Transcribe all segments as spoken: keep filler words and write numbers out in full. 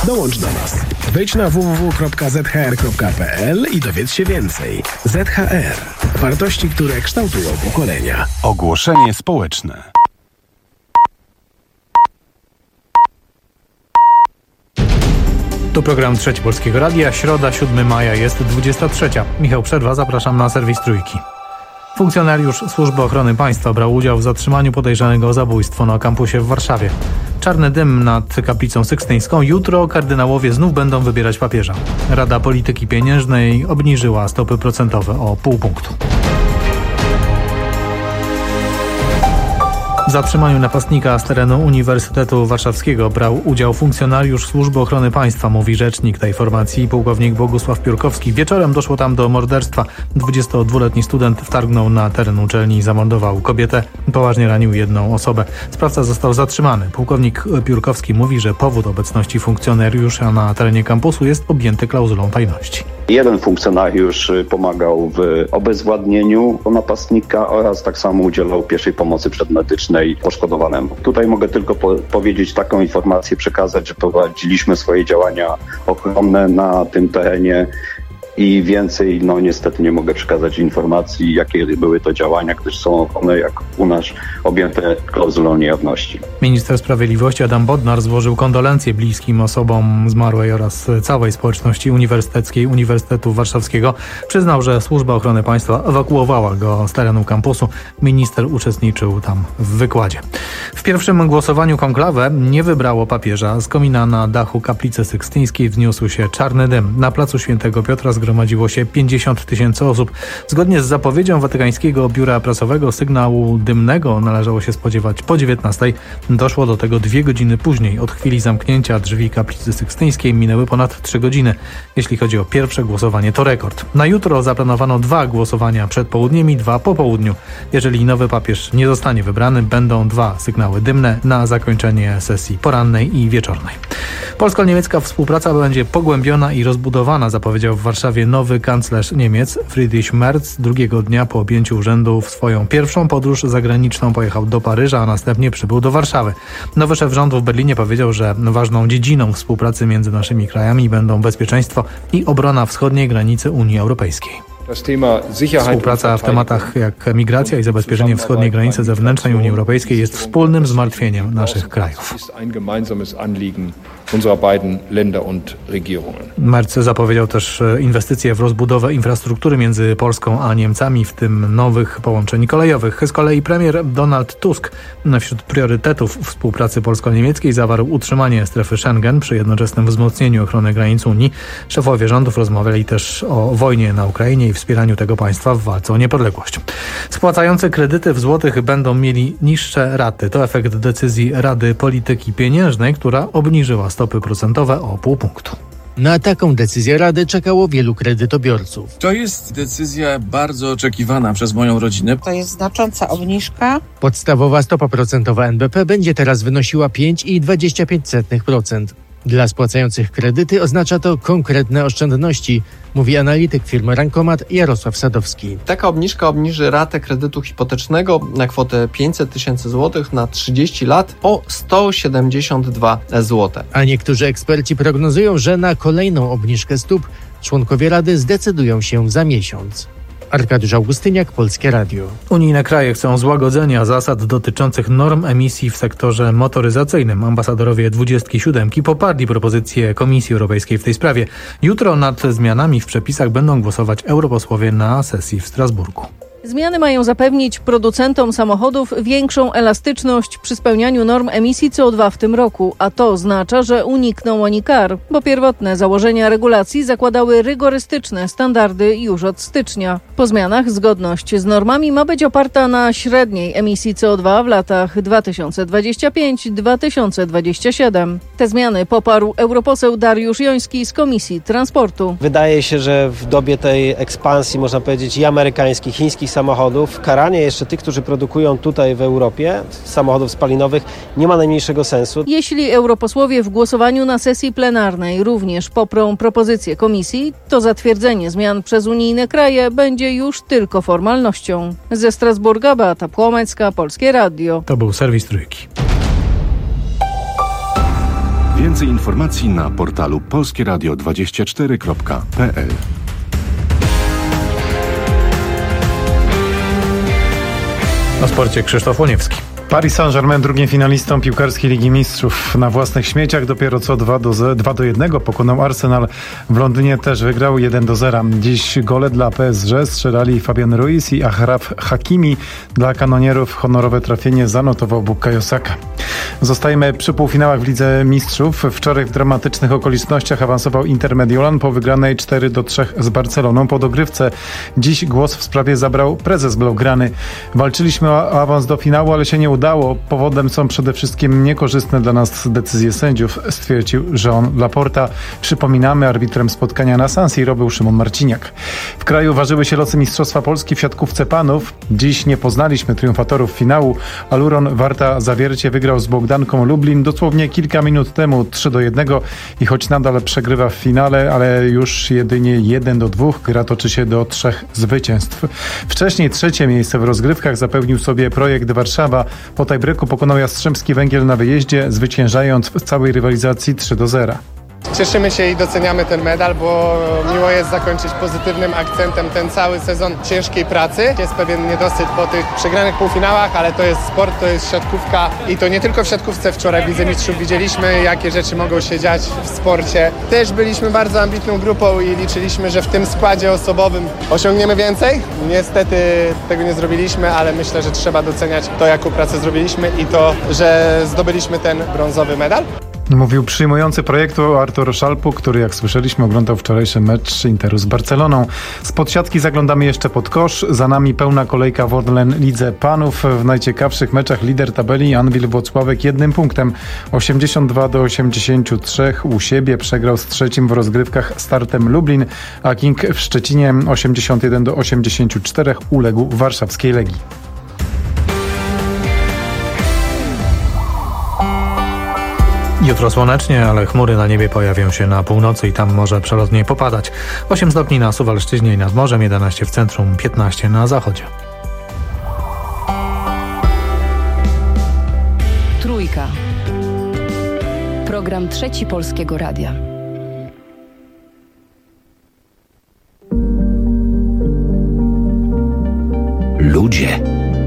Dołącz do nas. Wejdź na w w w kropka z h r kropka p l i dowiedz się więcej. Z H R. Wartości, które kształtują pokolenia. Ogłoszenie społeczne. Tu program Trzeci Polskiego Radia. Środa, siódmego maja, jest dwudziesta trzecia. Michał Przerwa, zapraszam na serwis Trójki. Funkcjonariusz Służby Ochrony Państwa brał udział w zatrzymaniu podejrzanego o zabójstwo na kampusie w Warszawie. Czarny dym nad kaplicą sykstyńską. Jutro kardynałowie znów będą wybierać papieża. Rada Polityki Pieniężnej obniżyła stopy procentowe o pół punktu. W zatrzymaniu napastnika z terenu Uniwersytetu Warszawskiego brał udział funkcjonariusz Służby Ochrony Państwa, mówi rzecznik tej formacji, pułkownik Bogusław Piórkowski. Wieczorem doszło tam do morderstwa. dwudziestodwuletni student wtargnął na teren uczelni i zamordował kobietę. Poważnie ranił jedną osobę. Sprawca został zatrzymany. Pułkownik Piórkowski mówi, że powód obecności funkcjonariusza na terenie kampusu jest objęty klauzulą tajności. Jeden funkcjonariusz pomagał w obezwładnieniu napastnika oraz tak samo udzielał pierwszej pomocy przedmedycznej poszkodowanemu. Tutaj mogę tylko po- powiedzieć taką informację, przekazać, że prowadziliśmy swoje działania ochronne na tym terenie i więcej, no niestety nie mogę przekazać informacji, jakie były to działania, gdyż są one, jak u nas, objęte klauzulą niejawności. Minister Sprawiedliwości Adam Bodnar złożył kondolencje bliskim osobom zmarłej oraz całej społeczności uniwersyteckiej Uniwersytetu Warszawskiego. Przyznał, że Służba Ochrony Państwa ewakuowała go z terenu kampusu. Minister uczestniczył tam w wykładzie. W pierwszym głosowaniu konklawę nie wybrało papieża. Z komina na dachu kaplicy sykstyńskiej wzniósł się czarny dym. Na placu Świętego Piotra zgromadziło się pięćdziesiąt tysięcy osób. Zgodnie z zapowiedzią Watykańskiego Biura Prasowego sygnału dymnego należało się spodziewać po dziewiętnastej. Doszło do tego dwie godziny później. Od chwili zamknięcia drzwi kaplicy sykstyńskiej minęły ponad trzy godziny. Jeśli chodzi o pierwsze głosowanie, to rekord. Na jutro zaplanowano dwa głosowania przed południem i dwa po południu. Jeżeli nowy papież nie zostanie wybrany, będą dwa sygnały dymne na zakończenie sesji porannej i wieczornej. Polsko-niemiecka współpraca będzie pogłębiona i rozbudowana, zapowiedział w Warszawie nowy kanclerz Niemiec Friedrich Merz. Drugiego dnia po objęciu urzędu w swoją pierwszą podróż zagraniczną pojechał do Paryża, a następnie przybył do Warszawy. Nowy szef rządu w Berlinie powiedział, że ważną dziedziną współpracy między naszymi krajami będą bezpieczeństwo i obrona wschodniej granicy Unii Europejskiej. Współpraca w tematach jak migracja i zabezpieczenie wschodniej granicy zewnętrznej Unii Europejskiej jest wspólnym zmartwieniem naszych krajów. Merz zapowiedział też inwestycje w rozbudowę infrastruktury między Polską a Niemcami, w tym nowych połączeń kolejowych. Z kolei premier Donald Tusk wśród priorytetów współpracy polsko-niemieckiej zawarł utrzymanie strefy Schengen przy jednoczesnym wzmocnieniu ochrony granic Unii. Szefowie rządów rozmawiali też o wojnie na Ukrainie i wspieraniu tego państwa w walce o niepodległość. Spłacający kredyty w złotych będą mieli niższe raty. To efekt decyzji Rady Polityki Pieniężnej, która obniżyła stopy procentowe o pół punktu. Na taką decyzję Rady czekało wielu kredytobiorców. To jest decyzja bardzo oczekiwana przez moją rodzinę. To jest znacząca obniżka. Podstawowa stopa procentowa N B P będzie teraz wynosiła pięć przecinek dwadzieścia pięć procent. Dla spłacających kredyty oznacza to konkretne oszczędności, mówi analityk firmy Rankomat Jarosław Sadowski. Taka obniżka obniży ratę kredytu hipotecznego na kwotę pięćset tysięcy złotych na trzydzieści lat o sto siedemdziesiąt dwa złote. A niektórzy eksperci prognozują, że na kolejną obniżkę stóp członkowie Rady zdecydują się za miesiąc. Arkadiusz Augustyniak, Polskie Radio. Unijne kraje chcą złagodzenia zasad dotyczących norm emisji w sektorze motoryzacyjnym. Ambasadorowie dwudziestki siódemki poparli propozycję Komisji Europejskiej w tej sprawie. Jutro nad zmianami w przepisach będą głosować europosłowie na sesji w Strasburgu. Zmiany mają zapewnić producentom samochodów większą elastyczność przy spełnianiu norm emisji C O dwa w tym roku, a to oznacza, że unikną oni kar, bo pierwotne założenia regulacji zakładały rygorystyczne standardy już od stycznia. Po zmianach zgodność z normami ma być oparta na średniej emisji C O dwa w latach dwa tysiące dwudziestym piątym do dwa tysiące dwudziestego siódmego. Te zmiany poparł europoseł Dariusz Joński z Komisji Transportu. Wydaje się, że w dobie tej ekspansji, można powiedzieć, i amerykańskich, chińskich samochodów, karanie jeszcze tych, którzy produkują tutaj w Europie samochodów spalinowych, nie ma najmniejszego sensu. Jeśli europosłowie w głosowaniu na sesji plenarnej również poprą propozycję komisji, to zatwierdzenie zmian przez unijne kraje będzie już tylko formalnością. Ze Strasburga Beata Płomecka, Polskie Radio. To był serwis Trójki. Więcej informacji na portalu polskie radio dwadzieścia cztery kropka p l. O sporcie Krzysztof Łoniewski. Paris Saint-Germain, drugim finalistą piłkarskiej Ligi Mistrzów. Na własnych śmieciach dopiero co dwa do jednego pokonał Arsenal. W Londynie też wygrał jeden do zera. Dziś gole dla P S G strzelali Fabian Ruiz i Achraf Hakimi. Dla kanonierów honorowe trafienie zanotował Bukayo Saka. Zostajemy przy półfinałach w Lidze Mistrzów. Wczoraj w dramatycznych okolicznościach awansował Inter Mediolan po wygranej cztery do trzech z Barceloną po dogrywce. Dziś głos w sprawie zabrał prezes Blaugrany. Walczyliśmy o awans do finału, ale się nie udało. Powodem są przede wszystkim niekorzystne dla nas decyzje sędziów, stwierdził Jean Laporta. Przypominamy, arbitrem spotkania na San Siro był Szymon Marciniak. W kraju ważyły się losy Mistrzostwa Polski w siatkówce panów. Dziś nie poznaliśmy triumfatorów finału. Aluron Warta Zawiercie wygrał z Bogdanką Lublin dosłownie kilka minut temu trzy do jednego i choć nadal przegrywa w finale, ale już jedynie jeden do dwóch, gra toczy się do trzech zwycięstw. Wcześniej trzecie miejsce w rozgrywkach zapewnił sobie Projekt Warszawa. Po tiebreaku pokonał Jastrzębski Węgiel na wyjeździe, zwyciężając w całej rywalizacji trzy do zera. Cieszymy się i doceniamy ten medal, bo miło jest zakończyć pozytywnym akcentem ten cały sezon ciężkiej pracy. Jest pewien niedosyt po tych przegranych półfinałach, ale to jest sport, to jest siatkówka i to nie tylko w siatkówce. Wczoraj w Lidze Mistrzów widzieliśmy, jakie rzeczy mogą się dziać w sporcie. Też byliśmy bardzo ambitną grupą i liczyliśmy, że w tym składzie osobowym osiągniemy więcej. Niestety tego nie zrobiliśmy, ale myślę, że trzeba doceniać to, jaką pracę zrobiliśmy i to, że zdobyliśmy ten brązowy medal. Mówił przyjmujący projektu Artur Szalpu, który, jak słyszeliśmy, oglądał wczorajszy mecz Interu z Barceloną. Spod siatki zaglądamy jeszcze pod kosz. Za nami pełna kolejka w Orlen Lidze Panów. W najciekawszych meczach lider tabeli Anwil Włocławek jednym punktem. osiemdziesiąt dwa do osiemdziesięciu trzech u siebie przegrał z trzecim w rozgrywkach Startem Lublin, a King w Szczecinie osiemdziesiąt jeden do osiemdziesięciu czterech uległ warszawskiej Legii. Jutro słonecznie, ale chmury na niebie pojawią się na północy i tam może przelotnie popadać. osiem stopni na Suwalszczyźnie i nad morzem, jedenaście w centrum, piętnaście na zachodzie. Trójka. Program Trzeci Polskiego Radia. Ludzie.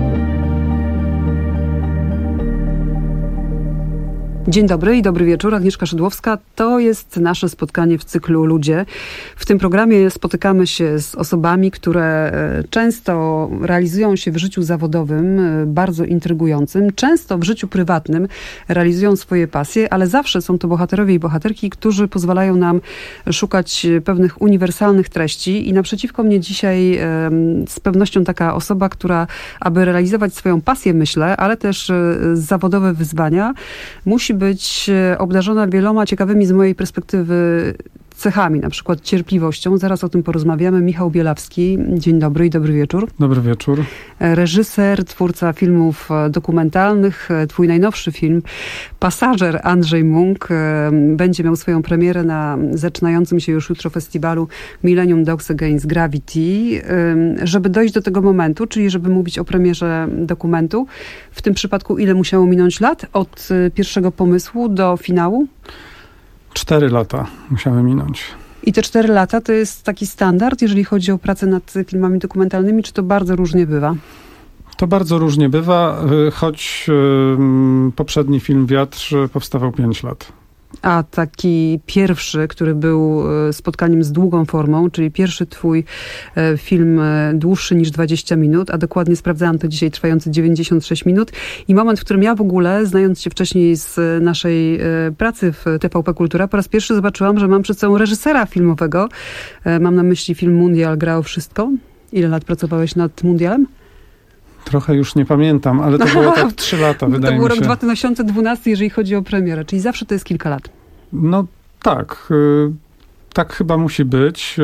Dzień dobry i dobry wieczór. Agnieszka Szydłowska. To jest nasze spotkanie w cyklu Ludzie. W tym programie spotykamy się z osobami, które często realizują się w życiu zawodowym, bardzo intrygującym, często w życiu prywatnym realizują swoje pasje, ale zawsze są to bohaterowie i bohaterki, którzy pozwalają nam szukać pewnych uniwersalnych treści i naprzeciwko mnie dzisiaj z pewnością taka osoba, która, aby realizować swoją pasję, myślę, ale też zawodowe wyzwania, musi być obdarzona wieloma ciekawymi z mojej perspektywy cechami, na przykład cierpliwością. Zaraz o tym porozmawiamy. Michał Bielawski. Dzień dobry i dobry wieczór. Dobry wieczór. Reżyser, twórca filmów dokumentalnych. Twój najnowszy film, Pasażer, Andrzej Munk, będzie miał swoją premierę na zaczynającym się już jutro festiwalu Millennium Dogs Against Gravity. Żeby dojść do tego momentu, czyli żeby mówić o premierze dokumentu, w tym przypadku ile musiało minąć lat od pierwszego pomysłu do finału? Cztery lata musiały minąć. I te cztery lata to jest taki standard, jeżeli chodzi o pracę nad filmami dokumentalnymi, czy to bardzo różnie bywa? To bardzo różnie bywa, choć poprzedni film Wiatr powstawał pięć lat. A taki pierwszy, który był spotkaniem z długą formą, czyli pierwszy twój film dłuższy niż dwadzieścia minut, a dokładnie sprawdzałam to dzisiaj, trwający dziewięćdziesiąt sześć minut i moment, w którym ja w ogóle, znając się wcześniej z naszej pracy w T V P Kultura, po raz pierwszy zobaczyłam, że mam przed sobą reżysera filmowego. Mam na myśli film Mundial, gra o wszystko. Ile lat pracowałeś nad Mundialem? Trochę już nie pamiętam, ale to było tak trzy lata, wydaje mi się. To był rok dwa tysiące dwunasty, jeżeli chodzi o premierę, czyli zawsze to jest kilka lat. No tak, tak chyba musi być.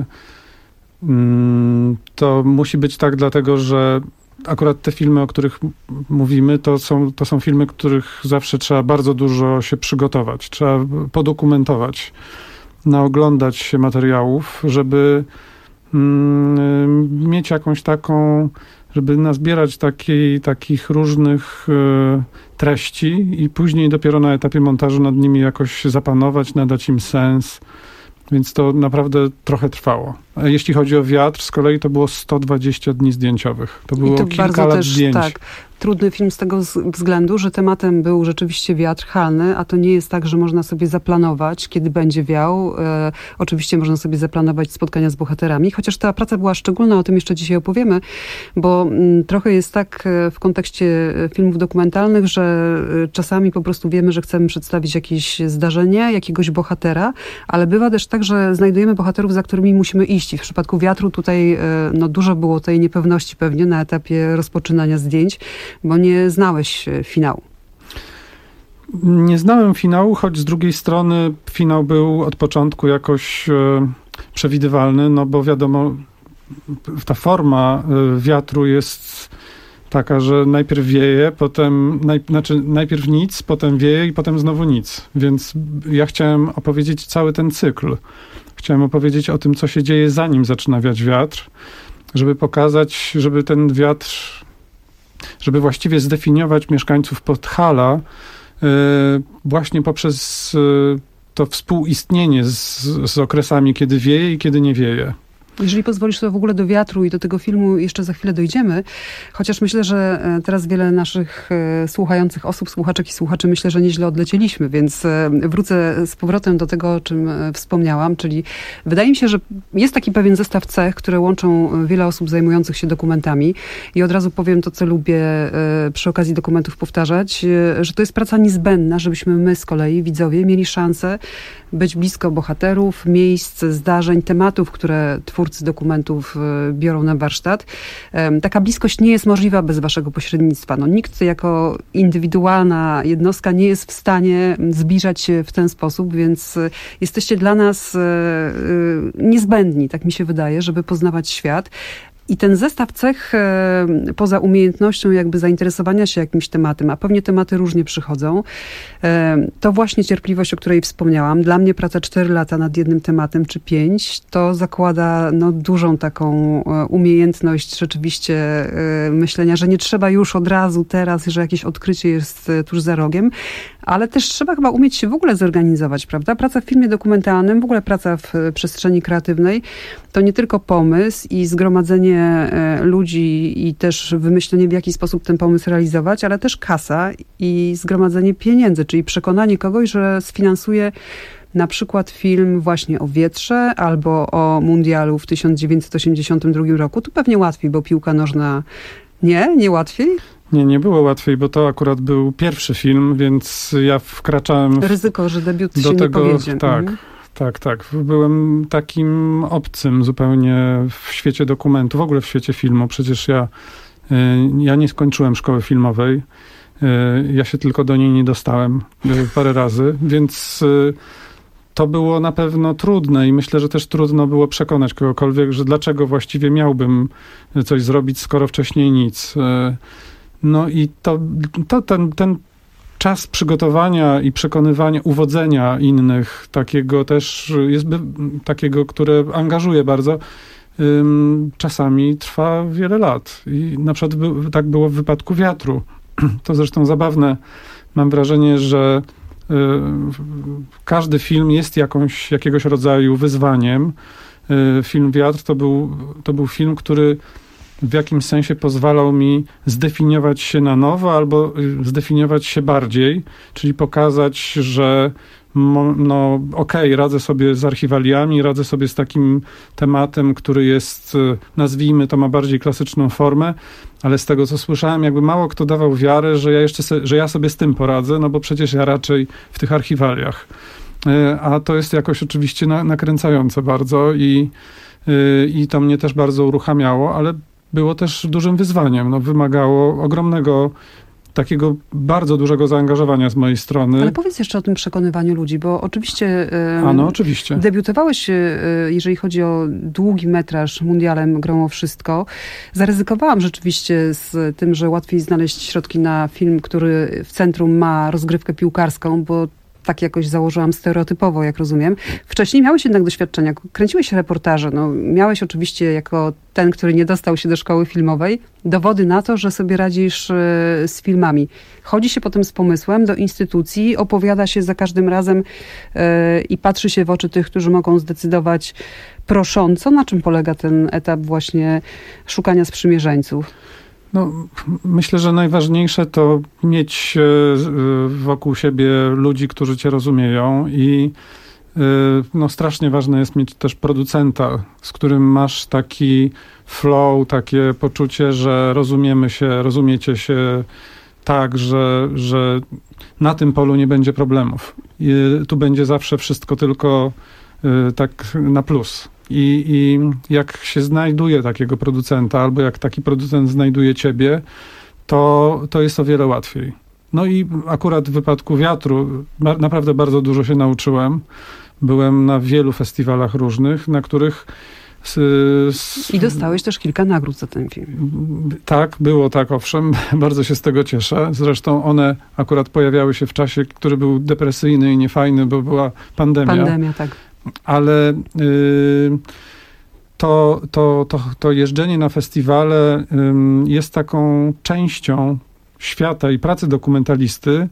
To musi być tak dlatego, że akurat te filmy, o których mówimy, to są, to są filmy, których zawsze trzeba bardzo dużo się przygotować. Trzeba podokumentować, naoglądać się materiałów, żeby mieć jakąś taką żeby nazbierać takiej, takich różnych e, treści i później dopiero na etapie montażu nad nimi jakoś zapanować, nadać im sens. Więc to naprawdę trochę trwało. A jeśli chodzi o Wiatr, z kolei to było sto dwadzieścia dni zdjęciowych. To było I to kilka bardzo lat też, zdjęć. Tak, trudny film z tego względu, że tematem był rzeczywiście wiatr halny, a to nie jest tak, że można sobie zaplanować, kiedy będzie wiał. E, oczywiście można sobie zaplanować spotkania z bohaterami, chociaż ta praca była szczególna, o tym jeszcze dzisiaj opowiemy, bo m, trochę jest tak w kontekście filmów dokumentalnych, że czasami po prostu wiemy, że chcemy przedstawić jakieś zdarzenie, jakiegoś bohatera, ale bywa też tak, że znajdujemy bohaterów, za którymi musimy iść. I w przypadku Wiatru tutaj e, no, dużo było tej niepewności pewnie na etapie rozpoczynania zdjęć, bo nie znałeś finału. Nie znałem finału, choć z drugiej strony finał był od początku jakoś e, przewidywalny, no bo wiadomo, ta forma e, Wiatru jest taka, że najpierw wieje, potem, naj, znaczy najpierw nic, potem wieje i potem znowu nic. Więc ja chciałem opowiedzieć cały ten cykl. Chciałem opowiedzieć o tym, co się dzieje, zanim zaczyna wiać wiatr, żeby pokazać, żeby ten wiatr, żeby właściwie zdefiniować mieszkańców Podhala yy, właśnie poprzez yy, to współistnienie z, z okresami, kiedy wieje i kiedy nie wieje. Jeżeli pozwolisz, to w ogóle do Wiatru i do tego filmu jeszcze za chwilę dojdziemy, chociaż myślę, że teraz wiele naszych słuchających osób, słuchaczek i słuchaczy, myślę, że nieźle odlecieliśmy, więc wrócę z powrotem do tego, o czym wspomniałam, czyli wydaje mi się, że jest taki pewien zestaw cech, które łączą wiele osób zajmujących się dokumentami i od razu powiem to, co lubię przy okazji dokumentów powtarzać, że to jest praca niezbędna, żebyśmy my z kolei, widzowie, mieli szansę być blisko bohaterów, miejsc, zdarzeń, tematów, które twórcy dokumentów biorą na warsztat. Taka bliskość nie jest możliwa bez waszego pośrednictwa. No, nikt jako indywidualna jednostka nie jest w stanie zbliżać się w ten sposób, więc jesteście dla nas niezbędni, tak mi się wydaje, żeby poznawać świat. I ten zestaw cech, e, poza umiejętnością jakby zainteresowania się jakimś tematem, a pewnie tematy różnie przychodzą, e, to właśnie cierpliwość, o której wspomniałam. Dla mnie praca cztery lata nad jednym tematem, czy pięć, to zakłada no, dużą taką e, umiejętność rzeczywiście e, myślenia, że nie trzeba już od razu teraz, że jakieś odkrycie jest e, tuż za rogiem, ale też trzeba chyba umieć się w ogóle zorganizować, prawda? Praca w filmie dokumentalnym, w ogóle praca w e, przestrzeni kreatywnej, to nie tylko pomysł i zgromadzenie ludzi i też wymyślenie, w jaki sposób ten pomysł realizować, ale też kasa i zgromadzenie pieniędzy, czyli przekonanie kogoś, że sfinansuje na przykład film właśnie o wietrze albo o mundialu w tysiąc dziewięćset osiemdziesiątym drugim roku. Tu pewnie łatwiej, bo piłka nożna nie? Nie łatwiej? Nie, nie było łatwiej, bo to akurat był pierwszy film, więc ja wkraczałem... W, Ryzyko, że debiut do się tego, nie powiedzie. Tak. Mhm. Tak, tak. Byłem takim obcym zupełnie w świecie dokumentu, w ogóle w świecie filmu. Przecież ja, ja nie skończyłem szkoły filmowej. Ja się tylko do niej nie dostałem parę razy, więc to było na pewno trudne i myślę, że też trudno było przekonać kogokolwiek, że dlaczego właściwie miałbym coś zrobić, skoro wcześniej nic. No i to, to ten, ten czas przygotowania i przekonywania, uwodzenia innych, takiego też jest takiego, które angażuje bardzo, ym, czasami trwa wiele lat. I na przykład by, tak było w wypadku Wiatru. To zresztą zabawne. Mam wrażenie, że y, każdy film jest jakąś, jakiegoś rodzaju wyzwaniem. Y, film Wiatr to był, to był film, który w jakimś sensie pozwalał mi zdefiniować się na nowo albo zdefiniować się bardziej, czyli pokazać, że no okej, okay, radzę sobie z archiwaliami, radzę sobie z takim tematem, który jest, nazwijmy to, ma bardziej klasyczną formę, ale z tego, co słyszałem, jakby mało kto dawał wiarę, że ja jeszcze se, że ja sobie z tym poradzę, no bo przecież ja raczej w tych archiwaliach. A to jest jakoś oczywiście na, nakręcające bardzo i, i to mnie też bardzo uruchamiało, ale było też dużym wyzwaniem. No, wymagało ogromnego, takiego bardzo dużego zaangażowania z mojej strony. Ale powiedz jeszcze o tym przekonywaniu ludzi, bo oczywiście, A no, oczywiście. debiutowałeś, jeżeli chodzi o długi metraż mundialem Grą o wszystko. Zaryzykowałam rzeczywiście z tym, że łatwiej znaleźć środki na film, który w centrum ma rozgrywkę piłkarską, bo tak jakoś założyłam stereotypowo, jak rozumiem. Wcześniej miałeś jednak doświadczenia, kręciłeś reportaże, no, miałeś oczywiście jako ten, który nie dostał się do szkoły filmowej, dowody na to, że sobie radzisz z filmami. Chodzi się potem z pomysłem do instytucji, opowiada się za każdym razem yy, i patrzy się w oczy tych, którzy mogą zdecydować prosząco. Na czym polega ten etap właśnie szukania sprzymierzeńców? No, myślę, że najważniejsze to mieć wokół siebie ludzi, którzy cię rozumieją i no, strasznie ważne jest mieć też producenta, z którym masz taki flow, takie poczucie, że rozumiemy się, rozumiecie się tak, że, że na tym polu nie będzie problemów. I tu będzie zawsze wszystko tylko tak na plus. I, I jak się znajduje takiego producenta, albo jak taki producent znajduje ciebie, to, to jest o wiele łatwiej. No i akurat w wypadku Wiatru naprawdę bardzo dużo się nauczyłem. Byłem na wielu festiwalach różnych, na których... Z, z... I dostałeś też kilka nagród za ten film. Tak, było tak, owszem. Bardzo się z tego cieszę. Zresztą one akurat pojawiały się w czasie, który był depresyjny i niefajny, bo była pandemia. Pandemia, tak. Ale y, to, to, to, to jeżdżenie na festiwale y, jest taką częścią świata i pracy dokumentalisty, y,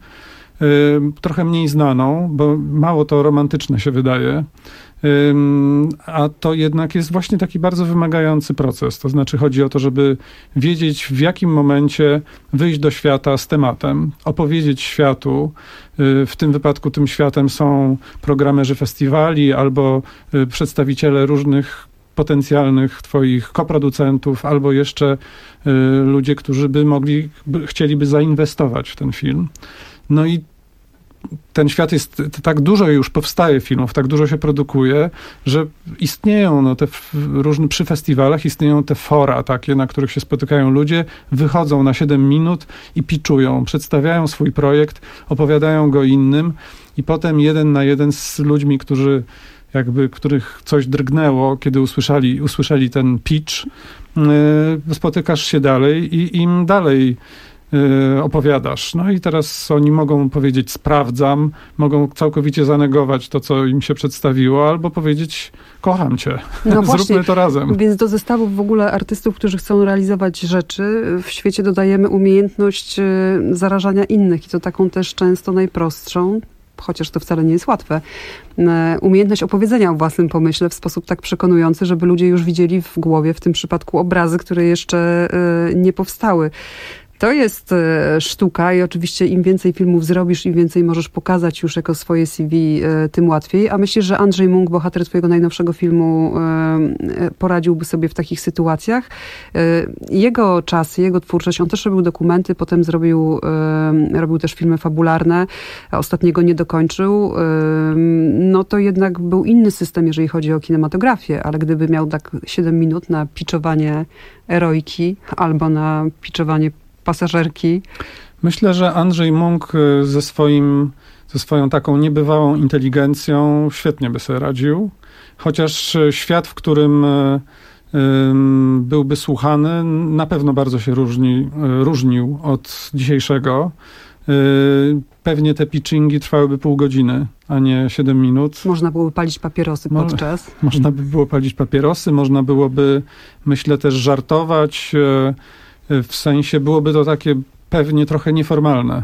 trochę mniej znaną, bo mało to romantyczne się wydaje, y, a to jednak jest właśnie taki bardzo wymagający proces. To znaczy chodzi o to, żeby wiedzieć, w jakim momencie wyjść do świata z tematem, opowiedzieć światu. W tym wypadku tym światem są programerzy festiwali albo przedstawiciele różnych potencjalnych twoich koproducentów, albo jeszcze ludzie, którzy by mogli, by, chcieliby zainwestować w ten film. No i ten świat jest, tak dużo już powstaje filmów, tak dużo się produkuje, że istnieją no, te różne, przy festiwalach istnieją te fora takie, na których się spotykają ludzie, wychodzą na siedem minut i pitchują, przedstawiają swój projekt, opowiadają go innym i potem jeden na jeden z ludźmi, którzy jakby, których coś drgnęło, kiedy usłyszeli, usłyszeli ten pitch, yy, spotykasz się dalej i im dalej opowiadasz. No i teraz oni mogą powiedzieć sprawdzam, mogą całkowicie zanegować to, co im się przedstawiło, albo powiedzieć kocham cię, no zróbmy właśnie, to razem. Więc do zestawów w ogóle artystów, którzy chcą realizować rzeczy, w świecie dodajemy umiejętność zarażania innych i to taką też często najprostszą, chociaż to wcale nie jest łatwe, umiejętność opowiedzenia o własnym pomyśle w sposób tak przekonujący, żeby ludzie już widzieli w głowie, w tym przypadku obrazy, które jeszcze nie powstały. To jest sztuka i oczywiście im więcej filmów zrobisz, im więcej możesz pokazać już jako swoje C V, tym łatwiej. A myślisz, że Andrzej Munk, bohater twojego najnowszego filmu, poradziłby sobie w takich sytuacjach? Jego czas, jego twórczość, on też robił dokumenty, potem zrobił, robił też filmy fabularne, a ostatniego nie dokończył. No to jednak był inny system, jeżeli chodzi o kinematografię, ale gdyby miał tak siedem minut na pitchowanie Eroiki albo na pitchowanie Pasażerki. Myślę, że Andrzej Munk ze, swoim, ze swoją taką niebywałą inteligencją świetnie by sobie radził. Chociaż świat, w którym um, byłby słuchany, na pewno bardzo się różni, różnił od dzisiejszego. Pewnie te pitchingi trwałyby pół godziny, a nie siedem minut. Można byłoby palić papierosy podczas. Mo- można by było palić papierosy, można byłoby, myślę, też żartować. W sensie byłoby to takie pewnie trochę nieformalne.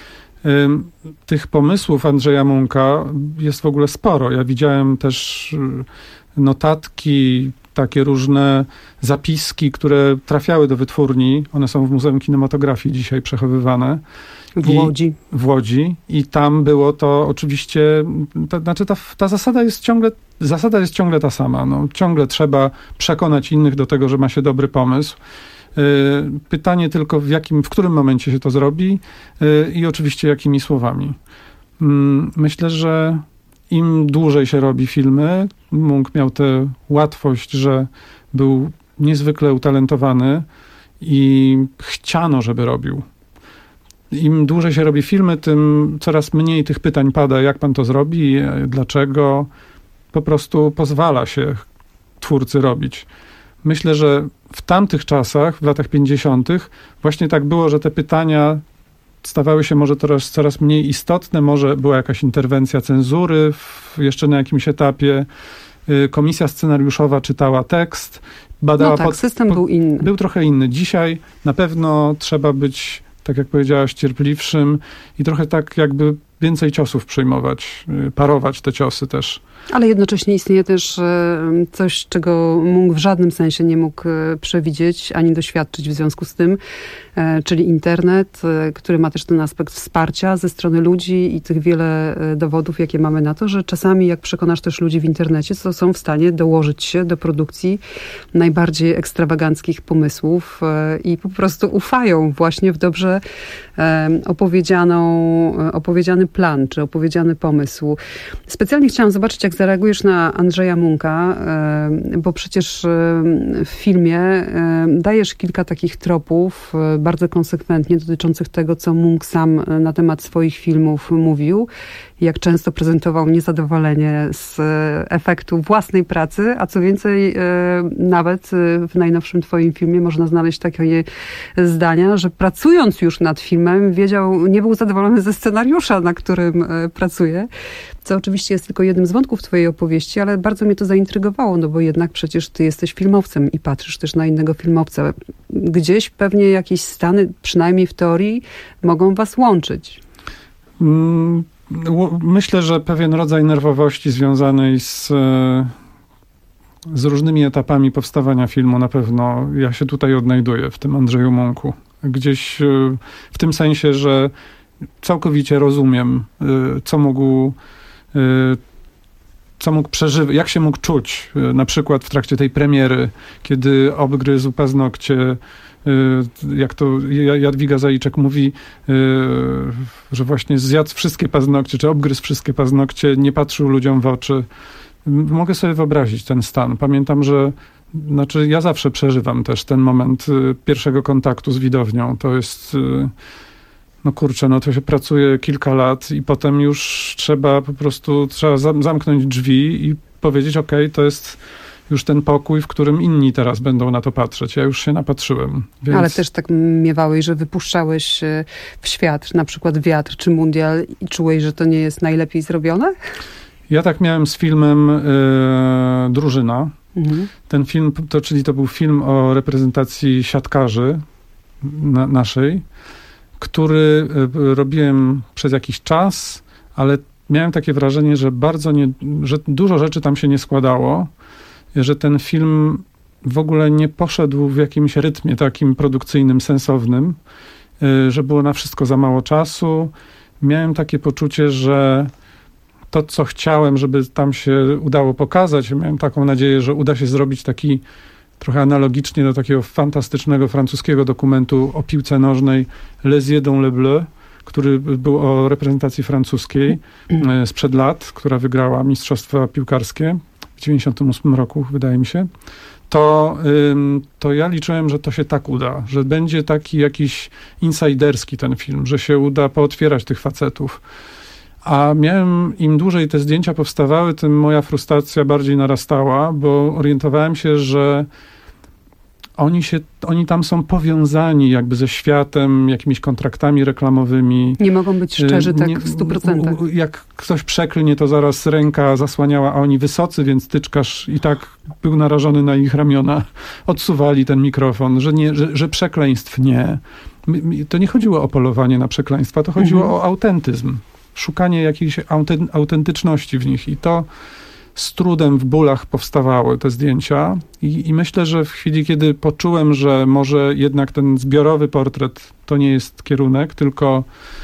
Tych pomysłów Andrzeja Munka jest w ogóle sporo. Ja widziałem też notatki, takie różne zapiski, które trafiały do wytwórni. One są w Muzeum Kinematografii dzisiaj przechowywane. W Łodzi. I, w Łodzi. I tam było to oczywiście, to, znaczy ta, ta zasada jest ciągle, zasada jest ciągle ta sama. No, ciągle trzeba przekonać innych do tego, że ma się dobry pomysł. Pytanie tylko, w jakim, w którym momencie się to zrobi i oczywiście jakimi słowami. Myślę, że im dłużej się robi filmy, Munk miał tę łatwość, że był niezwykle utalentowany i chciano, żeby robił. Im dłużej się robi filmy, tym coraz mniej tych pytań pada, jak pan to zrobi, dlaczego. Po prostu pozwala się twórcy robić. Myślę, że w tamtych czasach, w latach pięćdziesiątych właśnie tak było, że te pytania stawały się może coraz, coraz mniej istotne, może była jakaś interwencja cenzury w, jeszcze na jakimś etapie. Komisja scenariuszowa czytała tekst, badała... No tak, pod, system pod, był inny. Był trochę inny. Dzisiaj na pewno trzeba być, tak jak powiedziałaś, cierpliwszym i trochę tak jakby więcej ciosów przyjmować, parować te ciosy też. Ale jednocześnie istnieje też coś, czego Mung w żadnym sensie nie mógł przewidzieć, ani doświadczyć w związku z tym, czyli internet, który ma też ten aspekt wsparcia ze strony ludzi i tych wiele dowodów, jakie mamy na to, że czasami jak przekonasz też ludzi w internecie, to są w stanie dołożyć się do produkcji najbardziej ekstrawaganckich pomysłów i po prostu ufają właśnie w dobrze opowiedzianą, opowiedziany plan, czy opowiedziany pomysł. Specjalnie chciałam zobaczyć, jak zareagujesz na Andrzeja Munka, bo przecież w filmie dajesz kilka takich tropów bardzo konsekwentnie dotyczących tego, co Munk sam na temat swoich filmów mówił, jak często prezentował niezadowolenie z efektu własnej pracy, a co więcej, nawet w najnowszym twoim filmie można znaleźć takie zdania, że pracując już nad filmem, wiedział, nie był zadowolony ze scenariusza, na którym pracuje, co oczywiście jest tylko jednym z wątków twojej opowieści, ale bardzo mnie to zaintrygowało, no bo jednak przecież ty jesteś filmowcem i patrzysz też na innego filmowca. Gdzieś pewnie jakieś stany, przynajmniej w teorii, mogą was łączyć. Mm. Myślę, że pewien rodzaj nerwowości związanej z, z różnymi etapami powstawania filmu na pewno ja się tutaj odnajduję w tym Andrzeju Munku. Gdzieś w tym sensie, że całkowicie rozumiem, co mógł, co mógł przeżywać, jak się mógł czuć, na przykład w trakcie tej premiery, kiedy obgryzł paznokcie, jak to Jadwiga Zajczak mówi, że właśnie zjadł wszystkie paznokcie, czy obgryzł wszystkie paznokcie, nie patrzył ludziom w oczy. Mogę sobie wyobrazić ten stan. Pamiętam, że znaczy ja zawsze przeżywam też ten moment pierwszego kontaktu z widownią. To jest, no kurczę, no to się pracuje kilka lat i potem już trzeba po prostu, trzeba zamknąć drzwi i powiedzieć, okej, to jest już ten pokój, w którym inni teraz będą na to patrzeć. Ja już się napatrzyłem. Więc... Ale też tak miewałeś, że wypuszczałeś w świat na przykład Wiatr czy Mundial i czułeś, że to nie jest najlepiej zrobione? Ja tak miałem z filmem y, Drużyna. Mhm. Ten film, to, czyli to był film o reprezentacji siatkarzy na, naszej, który y, robiłem przez jakiś czas, ale miałem takie wrażenie, że bardzo nie, że dużo rzeczy tam się nie składało, że ten film w ogóle nie poszedł w jakimś rytmie takim produkcyjnym, sensownym, że było na wszystko za mało czasu. Miałem takie poczucie, że to, co chciałem, żeby tam się udało pokazać, miałem taką nadzieję, że uda się zrobić taki trochę analogicznie do takiego fantastycznego francuskiego dokumentu o piłce nożnej Les Yeux dans le Bleu, który był o reprezentacji francuskiej sprzed lat, która wygrała mistrzostwa piłkarskie w dziewięćdziesiątym ósmym roku, wydaje mi się, to, to ja liczyłem, że to się tak uda, że będzie taki jakiś insajderski ten film, że się uda pootwierać tych facetów. A miałem, im dłużej te zdjęcia powstawały, tym moja frustracja bardziej narastała, bo orientowałem się, że oni, się, oni tam są powiązani jakby ze światem, jakimiś kontraktami reklamowymi. Nie mogą być szczerzy tak nie, w stu procentach. Jak ktoś przeklnie, to zaraz ręka zasłaniała, a oni wysocy, więc tyczkarz i tak był narażony na ich ramiona. Odsuwali ten mikrofon, że, nie, że, że przekleństw nie. To nie chodziło o polowanie na przekleństwa, to chodziło mhm. o autentyzm. Szukanie jakiejś autentyczności w nich i to z trudem w bólach powstawały te zdjęcia I, i myślę, że w chwili, kiedy poczułem, że może jednak ten zbiorowy portret to nie jest kierunek, tylko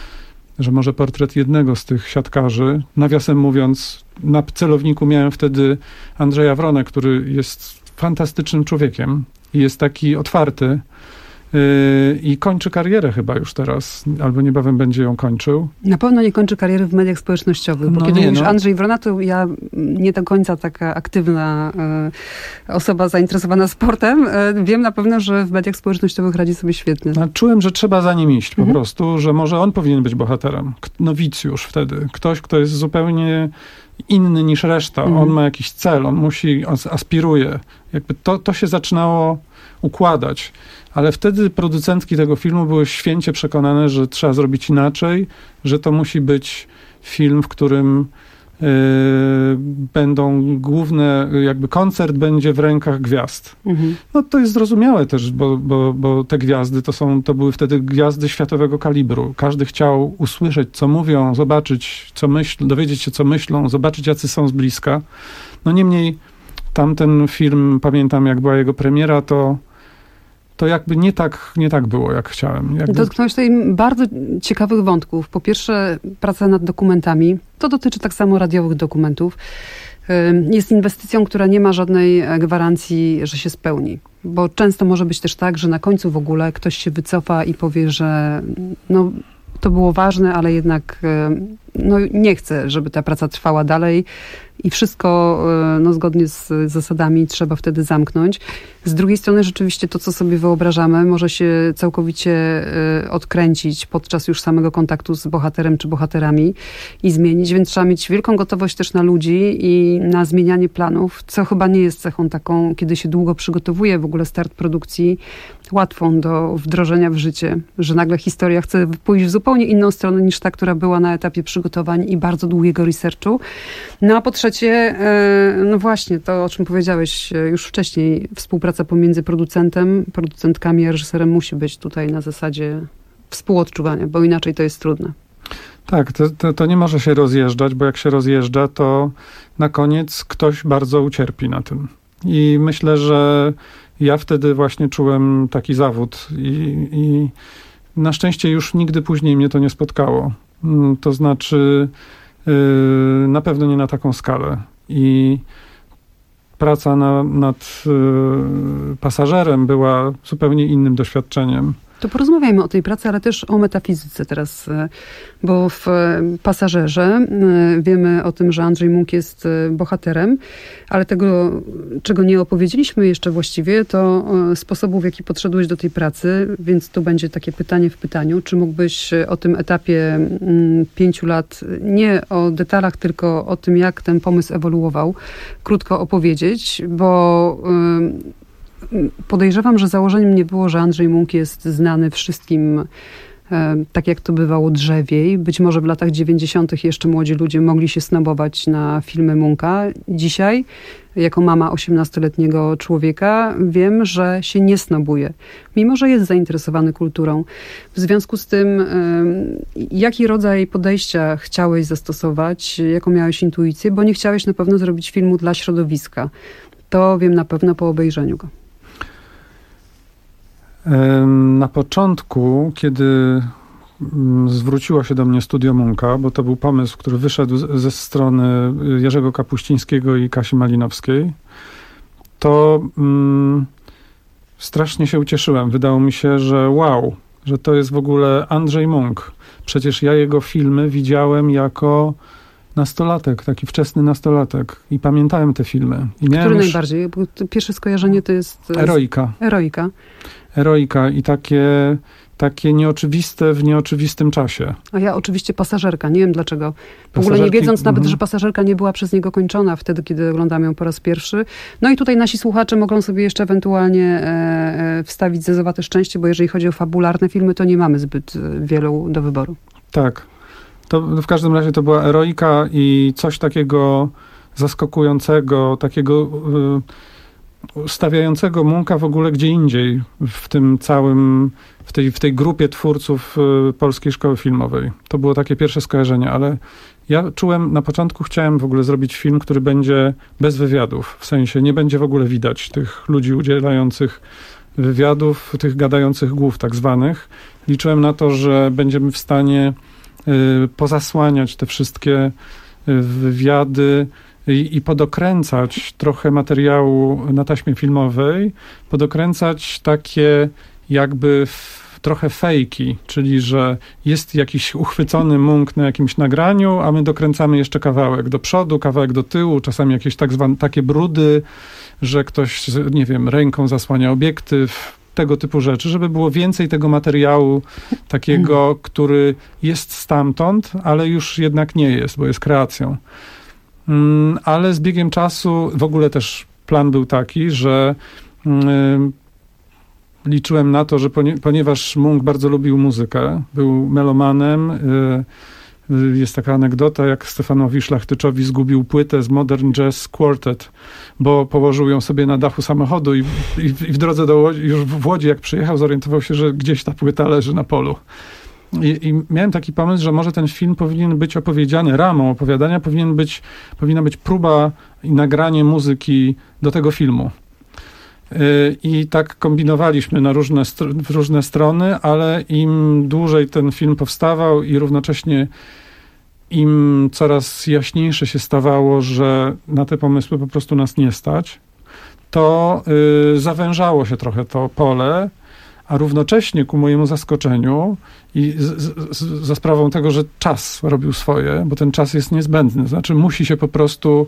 że może portret jednego z tych siatkarzy, nawiasem mówiąc, na celowniku miałem wtedy Andrzeja Wronę, który jest fantastycznym człowiekiem i jest taki otwarty, i kończy karierę chyba już teraz, albo niebawem będzie ją kończył. Na pewno nie kończy kariery w mediach społecznościowych, bo no kiedy nie, mówisz no. Andrzej Wrona, to ja nie do końca taka aktywna y, osoba zainteresowana sportem, y, wiem na pewno, że w mediach społecznościowych radzi sobie świetnie. No, czułem, że trzeba za nim iść po mhm. prostu, że może on powinien być bohaterem. Nowicjusz wtedy. Ktoś, kto jest zupełnie inny niż reszta. Mhm. On ma jakiś cel, on musi, on aspiruje. Jakby to, to się zaczynało układać. Ale wtedy producentki tego filmu były święcie przekonane, że trzeba zrobić inaczej, że to musi być film, w którym yy, będą główne, jakby koncert będzie w rękach gwiazd. Mhm. No to jest zrozumiałe też, bo, bo, bo te gwiazdy to są, to były wtedy gwiazdy światowego kalibru. Każdy chciał usłyszeć, co mówią, zobaczyć, co myślą, dowiedzieć się, co myślą, zobaczyć, jacy są z bliska. No niemniej tamten film, pamiętam, jak była jego premiera, to to jakby nie tak, nie tak było, jak chciałem. Jakby... Dotknąłeś tutaj bardzo ciekawych wątków. Po pierwsze, praca nad dokumentami. To dotyczy tak samo radiowych dokumentów. Jest inwestycją, która nie ma żadnej gwarancji, że się spełni. Bo często może być też tak, że na końcu w ogóle ktoś się wycofa i powie, że no, to było ważne, ale jednak no, nie chcę, żeby ta praca trwała dalej. I wszystko no, zgodnie z zasadami trzeba wtedy zamknąć. Z drugiej strony rzeczywiście to, co sobie wyobrażamy, może się całkowicie odkręcić podczas już samego kontaktu z bohaterem czy bohaterami i zmienić, więc trzeba mieć wielką gotowość też na ludzi i na zmienianie planów, co chyba nie jest cechą taką, kiedy się długo przygotowuje w ogóle start produkcji, łatwą do wdrożenia w życie, że nagle historia chce pójść w zupełnie inną stronę niż ta, która była na etapie przygotowań i bardzo długiego researchu. No a po trzecie, no właśnie, to o czym powiedziałeś już wcześniej, współpraca pomiędzy producentem, producentkami a reżyserem musi być tutaj na zasadzie współodczuwania, bo inaczej to jest trudne. Tak, to, to, to nie może się rozjeżdżać, bo jak się rozjeżdża, to na koniec ktoś bardzo ucierpi na tym. I myślę, że ja wtedy właśnie czułem taki zawód i, i na szczęście już nigdy później mnie to nie spotkało. To znaczy yy, na pewno nie na taką skalę. I praca na, nad yy, pasażerem była zupełnie innym doświadczeniem. To porozmawiajmy o tej pracy, ale też o metafizyce teraz, bo w Pasażerze wiemy o tym, że Andrzej Munk jest bohaterem, ale tego, czego nie opowiedzieliśmy jeszcze właściwie, to sposobu, w jaki podszedłeś do tej pracy, więc tu będzie takie pytanie w pytaniu. Czy mógłbyś o tym etapie pięciu lat, nie o detalach, tylko o tym, jak ten pomysł ewoluował, krótko opowiedzieć, bo podejrzewam, że założeniem nie było, że Andrzej Munk jest znany wszystkim, e, tak jak to bywało drzewiej. Być może w latach dziewięćdziesiątych jeszcze młodzi ludzie mogli się snobować na filmy Munka. Dzisiaj, jako mama osiemnastoletniego człowieka, wiem, że się nie snobuje, mimo że jest zainteresowany kulturą. W związku z tym, e, jaki rodzaj podejścia chciałeś zastosować, jaką miałeś intuicję, bo nie chciałeś na pewno zrobić filmu dla środowiska. To wiem na pewno po obejrzeniu go. Na początku, kiedy zwróciło się do mnie Studio Munka, bo to był pomysł, który wyszedł ze strony Jerzego Kapuścińskiego i Kasi Malinowskiej, to mm, strasznie się ucieszyłem. Wydało mi się, że wow, że to jest w ogóle Andrzej Munk. Przecież ja jego filmy widziałem jako nastolatek, taki wczesny nastolatek i pamiętałem te filmy. I Który już... najbardziej? Bo pierwsze skojarzenie to jest... Eroika. Eroika. Eroika i takie, takie nieoczywiste w nieoczywistym czasie. A ja oczywiście Pasażerka. Nie wiem dlaczego. W ogóle nie wiedząc nawet, mm. że Pasażerka nie była przez niego kończona wtedy, kiedy oglądam ją po raz pierwszy. No i tutaj nasi słuchacze mogą sobie jeszcze ewentualnie e, wstawić Zezowate Szczęście, bo jeżeli chodzi o fabularne filmy, to nie mamy zbyt wielu do wyboru. Tak. To w każdym razie to była Eroika i coś takiego zaskakującego, takiego y, stawiającego Munka w ogóle gdzie indziej w tym całym, w tej, w tej grupie twórców y, Polskiej Szkoły Filmowej. To było takie pierwsze skojarzenie, ale ja czułem, na początku chciałem w ogóle zrobić film, który będzie bez wywiadów, w sensie nie będzie w ogóle widać tych ludzi udzielających wywiadów, tych gadających głów tak zwanych. Liczyłem na to, że będziemy w stanie pozasłaniać te wszystkie wywiady i, i podokręcać trochę materiału na taśmie filmowej, podokręcać takie jakby f, trochę fejki, czyli że jest jakiś uchwycony Munk na jakimś nagraniu, a my dokręcamy jeszcze kawałek do przodu, kawałek do tyłu, czasami jakieś tak zwane takie brudy, że ktoś, nie wiem, ręką zasłania obiektyw, tego typu rzeczy, żeby było więcej tego materiału takiego, który jest stamtąd, ale już jednak nie jest, bo jest kreacją. ale z biegiem czasu w ogóle też plan był taki, że liczyłem na to, że ponieważ Munch bardzo lubił muzykę, był melomanem, jest taka anegdota, jak Stefanowi Szlachtyczowi zgubił płytę z Modern Jazz Quartet, bo położył ją sobie na dachu samochodu i, i, i w drodze do Łodzi, już w Łodzi jak przyjechał, zorientował się, że gdzieś ta płyta leży na polu. I, I miałem taki pomysł, że może ten film powinien być opowiedziany, ramą opowiadania powinien być, powinna być próba i nagranie muzyki do tego filmu. I tak kombinowaliśmy na różne, w różne strony, ale im dłużej ten film powstawał i równocześnie im coraz jaśniejsze się stawało, że na te pomysły po prostu nas nie stać, to y, zawężało się trochę to pole, a równocześnie ku mojemu zaskoczeniu i z, z, za sprawą tego, że czas robił swoje, bo ten czas jest niezbędny, znaczy musi się po prostu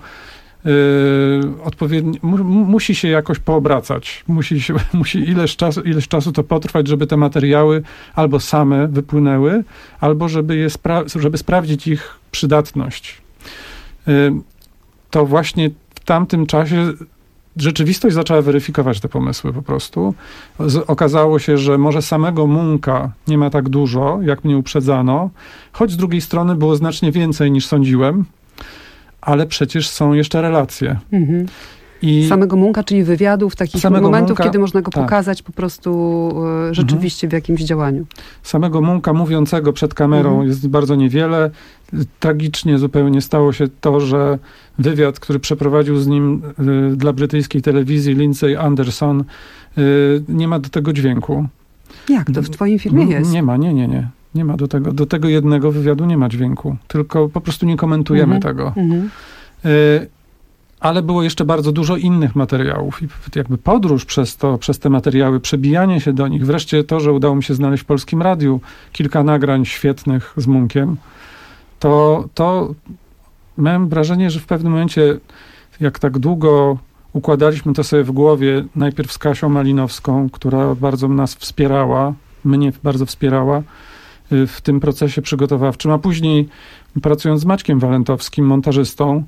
Yy, odpowiedni, mu, musi się jakoś poobracać. Musi, się, musi ileś, czasu, ileś czasu to potrwać, żeby te materiały albo same wypłynęły, albo żeby, je spra- żeby sprawdzić ich przydatność. Yy, to właśnie w tamtym czasie rzeczywistość zaczęła weryfikować te pomysły po prostu. Z, okazało się, że może samego Muncha nie ma tak dużo, jak mnie uprzedzano, choć z drugiej strony było znacznie więcej niż sądziłem. Ale przecież są jeszcze relacje. Mhm. I samego Muncha, czyli wywiadów, takich momentów, Muncha, kiedy można go tak. pokazać po prostu e, rzeczywiście mhm. w jakimś działaniu. Samego Muncha mówiącego przed kamerą mhm. jest bardzo niewiele. Tragicznie zupełnie stało się to, że wywiad, który przeprowadził z nim y, dla brytyjskiej telewizji Lindsay Anderson, y, nie ma do tego dźwięku. Jak to w twoim filmie jest? Nie ma, nie, nie, nie. Nie ma do tego, do tego jednego wywiadu nie ma dźwięku, tylko po prostu nie komentujemy mm-hmm, tego. Mm-hmm. Y, ale było jeszcze bardzo dużo innych materiałów i jakby podróż przez to, przez te materiały, przebijanie się do nich, wreszcie to, że udało mi się znaleźć w Polskim Radiu kilka nagrań świetnych z Munchem, to, to miałem wrażenie, że w pewnym momencie, jak tak długo układaliśmy to sobie w głowie, najpierw z Kasią Malinowską, która bardzo nas wspierała, mnie bardzo wspierała, w tym procesie przygotowawczym, a później pracując z Maćkiem Walentowskim, montażystą,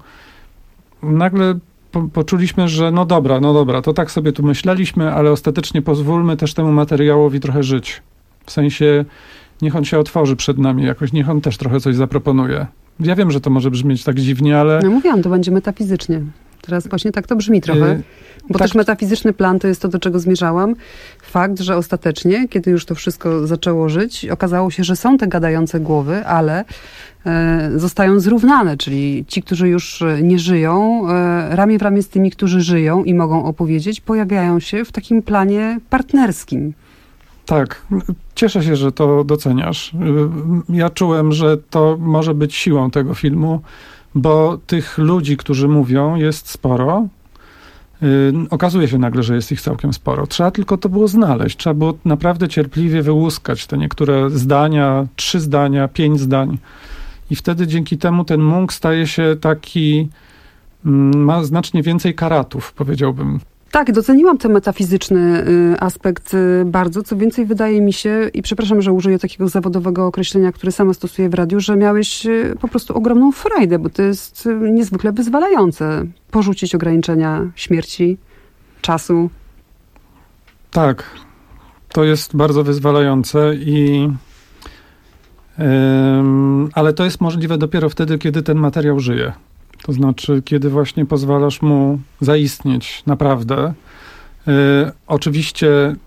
nagle po, poczuliśmy, że no dobra, no dobra, to tak sobie tu myśleliśmy, ale ostatecznie pozwólmy też temu materiałowi trochę żyć. W sensie, niech on się otworzy przed nami jakoś, niech on też trochę coś zaproponuje. Ja wiem, że to może brzmieć tak dziwnie, ale... No mówiłam, to będzie metafizycznie. Teraz właśnie tak to brzmi trochę. Bo tak. też metafizyczny plan to jest to, do czego zmierzałam. Fakt, że ostatecznie, kiedy już to wszystko zaczęło żyć, okazało się, że są te gadające głowy, ale e, zostają zrównane, czyli ci, którzy już nie żyją, e, ramię w ramię z tymi, którzy żyją i mogą opowiedzieć, pojawiają się w takim planie partnerskim. Tak, cieszę się, że to doceniasz. Ja czułem, że to może być siłą tego filmu, bo tych ludzi, którzy mówią, jest sporo. Yy, okazuje się nagle, że jest ich całkiem sporo. Trzeba tylko to było znaleźć. Trzeba było naprawdę cierpliwie wyłuskać te niektóre zdania, trzy zdania, pięć zdań. I wtedy dzięki temu ten Munch staje się taki, yy, ma znacznie więcej karatów, powiedziałbym. Tak, doceniłam ten metafizyczny y, aspekt y, bardzo. Co więcej, wydaje mi się, i przepraszam, że użyję takiego zawodowego określenia, które sama stosuję w radiu, że miałeś y, po prostu ogromną frajdę, bo to jest y, niezwykle wyzwalające. Porzucić ograniczenia śmierci, czasu. Tak, to jest bardzo wyzwalające i yy, ale to jest możliwe dopiero wtedy, kiedy ten materiał żyje. To znaczy, kiedy właśnie pozwalasz mu zaistnieć naprawdę. Yy, oczywiście